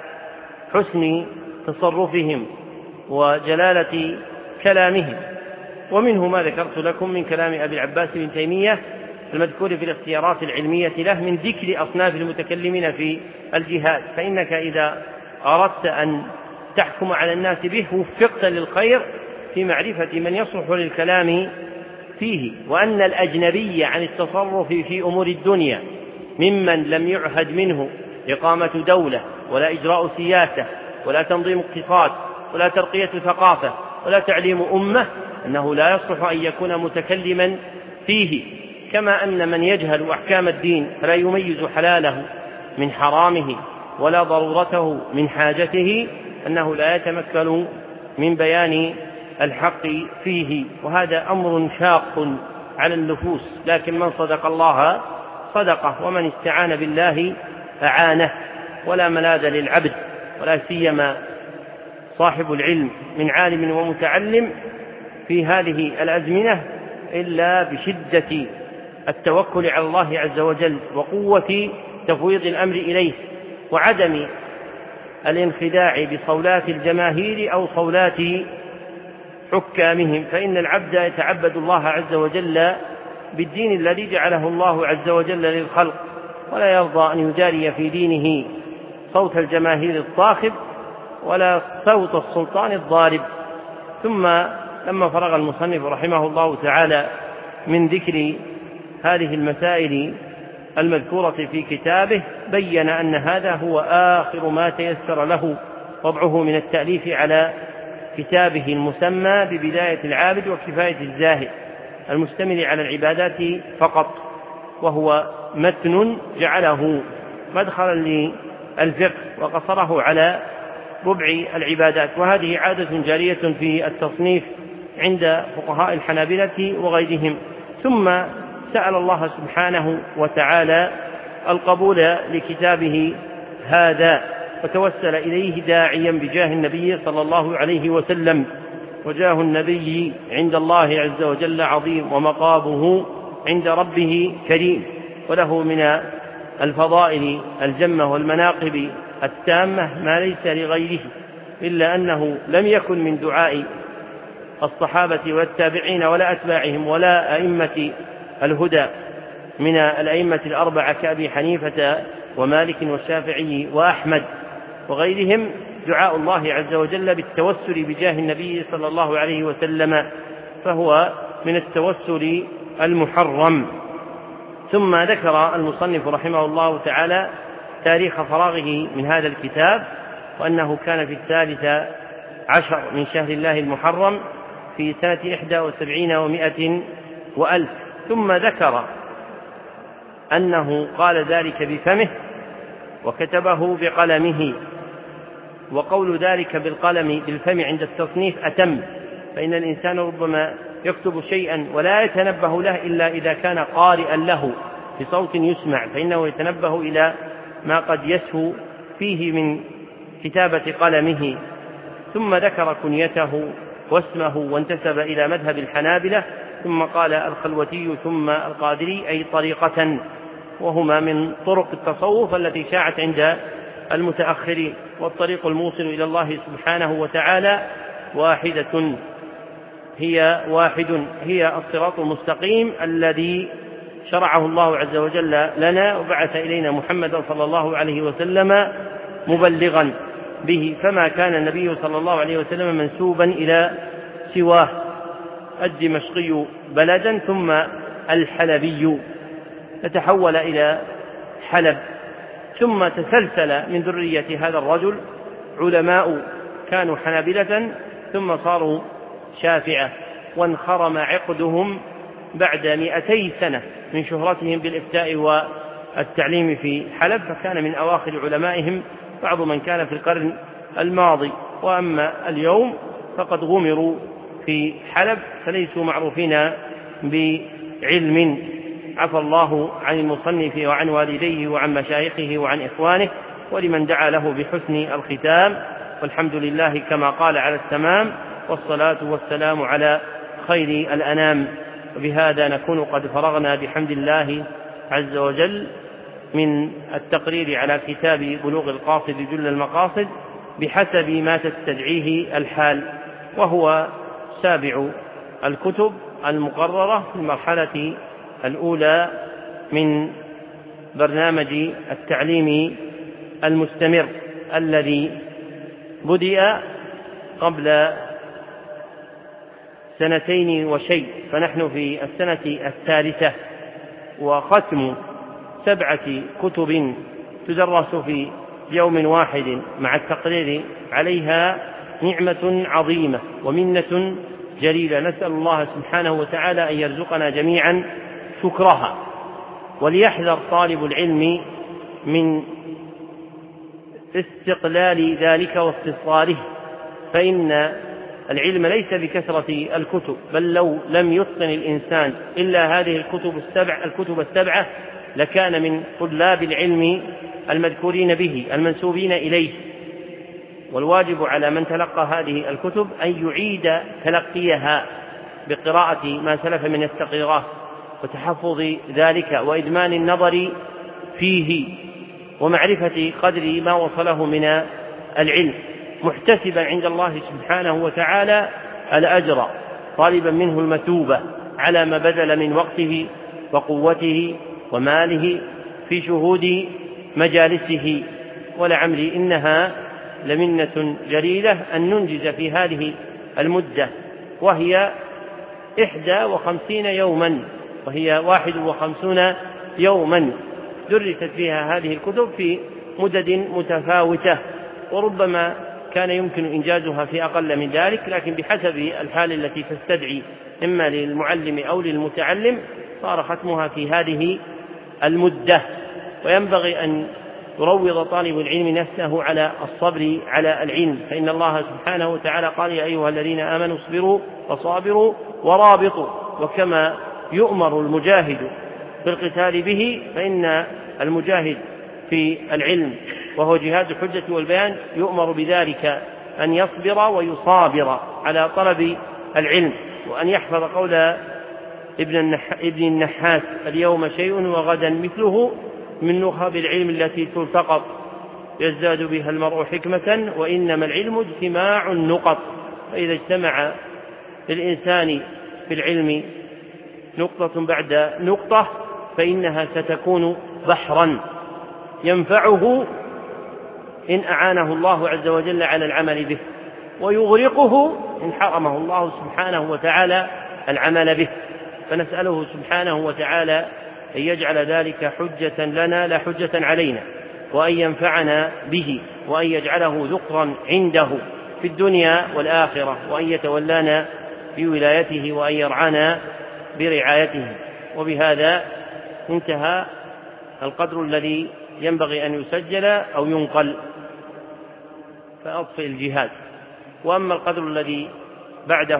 حسن تصرفهم وجلالة كلامهم، ومنه ما ذكرت لكم من كلام أبي العباس بن تيمية المذكور في الاختيارات العلمية له من ذكر أصناف المتكلمين في الجهاد. فإنك إذا أردت أن تحكم على الناس به وفقت للخير في معرفة من يصلح للكلام فيه، وأن الأجنبي عن التصرف في أمور الدنيا ممن لم يعهد منه إقامة دولة ولا إجراء سياسة ولا تنظيم اقتصاد ولا ترقية ثقافة ولا تعليم أمة، أنه لا يصلح أن يكون متكلما فيه. كما أن من يجهل أحكام الدين فلا يميز حلاله من حرامه ولا ضرورته من حاجته، أنه لا يتمكن من بيان الحق فيه. وهذا أمر شاق على النفوس، لكن من صدق الله صدقه، ومن استعان بالله أعانه، ولا ملاذ للعبد ولا سيما صاحب العلم من عالم ومتعلم في هذه الأزمنة إلا بشدة التوكل على الله عز وجل وقوة تفويض الأمر إليه، وعدم الانخداع بصولات الجماهير أو صولات حكامهم. فإن العبد يتعبد الله عز وجل بالدين الذي جعله الله عز وجل للخلق، ولا يرضى أن يجاري في دينه صوت الجماهير الصاخب ولا صوت السلطان الضارب. ثم لما فرغ المصنف رحمه الله تعالى من ذكر هذه المسائل المذكورة في كتابه بين أن هذا هو آخر ما تيسر له وضعه من التأليف على كتابه المسمى ببداية العابد وكفاية الزاهد، المشتمل على العبادات فقط، وهو متن جعله مدخلا للفقه وقصره على ربع العبادات. وهذه عادة جارية في التصنيف عند فقهاء الحنابلة وغيرهم. ثم سأل الله سبحانه وتعالى القبول لكتابه هذا، وتوسل إليه داعيا بجاه النبي صلى الله عليه وسلم، وجاه النبي عند الله عز وجل عظيم، ومقامه عند ربه كريم، وله من الفضائل الجمة والمناقب التامة ما ليس لغيره، إلا أنه لم يكن من دعاء الصحابة والتابعين ولا أتباعهم ولا أئمة الهدى من الأئمة الأربعة كأبي حنيفة ومالك والشافعي وأحمد وغيرهم دعاء الله عز وجل بالتوسل بجاه النبي صلى الله عليه وسلم، فهو من التوسل المحرم. ثم ذكر المصنف رحمه الله تعالى تاريخ فراغه من هذا الكتاب، وأنه كان في الثالثة عشر من شهر الله المحرم في سنة إحدى وسبعين ومائة وألف. ثم ذكر أنه قال ذلك بفمه وكتبه بقلمه، وقول ذلك بالقلم بالفم عند التصنيف أتم، فإن الإنسان ربما يكتب شيئا ولا يتنبه له إلا إذا كان قارئا له بصوت يسمع، فإنه يتنبه إلى ما قد يسهو فيه من كتابة قلمه. ثم ذكر كنيته واسمه وانتسب إلى مذهب الحنابلة، ثم قال الخلوتي ثم القادري، أي طريقة، وهما من طرق التصوف التي شاعت عند المتأخرين. والطريق الموصل إلى الله سبحانه وتعالى واحدة هي واحد هي الصراط المستقيم الذي شرعه الله عز وجل لنا وبعث إلينا محمدا صلى الله عليه وسلم مبلغا به، فما كان النبي صلى الله عليه وسلم منسوبا إلى سواه. الدمشقي بلدا ثم الحلبي، فتحول إلى حلب، ثم تسلسل من ذرية هذا الرجل علماء كانوا حنابلة ثم صاروا شافعة، وانخرم عقدهم بعد مئتي سنة من شهرتهم بالإفتاء والتعليم في حلب، فكان من أواخر علمائهم بعض من كان في القرن الماضي. وأما اليوم فقد غمروا في حلب فليسوا معروفين بعلم. عفى الله عن المصنف وعن والديه وعن مشايخه وعن إخوانه ولمن دعا له بحسن الختام، والحمد لله كما قال على التمام، والصلاة والسلام على خير الأنام. وبهذا نكون قد فرغنا بحمد الله عز وجل من التقرير على كتاب بلوغ القاصد جل المقاصد بحسب ما تستدعيه الحال، وهو سابع الكتب المقررة في المرحلة الأولى من برنامج التعليم المستمر الذي بدأ قبل سنتين وشيء، فنحن في السنة الثالثة، وختم سبعة كتب تدرس في يوم واحد مع التقرير عليها نعمة عظيمة ومنة جليلة، نسأل الله سبحانه وتعالى أن يرزقنا جميعا شكرها. وليحذر طالب العلم من استقلال ذلك واستصغاره، فإن العلم ليس بكثرة الكتب، بل لو لم يتقن الإنسان إلا هذه الكتب السبع الكتب السبعة لكان من طلاب العلم المذكورين به المنسوبين إليه. والواجب على من تلقى هذه الكتب أن يعيد تلقيها بقراءة ما سلف من التقريرات وتحفظ ذلك وإدمان النظر فيه ومعرفة قدر ما وصله من العلم، محتسبا عند الله سبحانه وتعالى الأجر، طالبا منه المثوبة على ما بذل من وقته وقوته وماله في شهود مجالسه. ولعمري إنها لمنة جليلة أن ننجز في هذه المدة، وهي إحدى وخمسين يوما، وهي واحد وخمسون يوما درست فيها هذه الكتب في مدد متفاوتة، وربما كان يمكن إنجازها في أقل من ذلك، لكن بحسب الحال التي تستدعي إما للمعلم أو للمتعلم صار ختمها في هذه المدة. وينبغي أن يروض طالب العلم نفسه على الصبر على العلم، فإن الله سبحانه وتعالى قال يا أيها الذين آمنوا اصبروا وصابروا ورابطوا، وكما يؤمر المجاهد بالقتال به فإن المجاهد في العلم وهو جهاد الحجة والبيان يؤمر بذلك أن يصبر ويصابر على طلب العلم، وأن يحفظ قول ابن النحاس اليوم شيء وغدا مثله من نخب العلم التي تلتقط يزداد بها المرء حكمة، وإنما العلم اجتماع النقط، فإذا اجتمع الإنسان في العلم نقطة بعد نقطة فإنها ستكون بحرا ينفعه إن أعانه الله عز وجل على العمل به، ويغرقه إن حرمه الله سبحانه وتعالى العمل به. فنسأله سبحانه وتعالى أن يجعل ذلك حجة لنا لا حجة علينا، وأن ينفعنا به، وأن يجعله ذكرا عنده في الدنيا والآخرة، وأن يتولانا بولايته، وأن يرعانا برعايته. وبهذا انتهى القدر الذي ينبغي أن يسجل أو ينقل، فأطفئ الجهاد. وأما القدر الذي بعده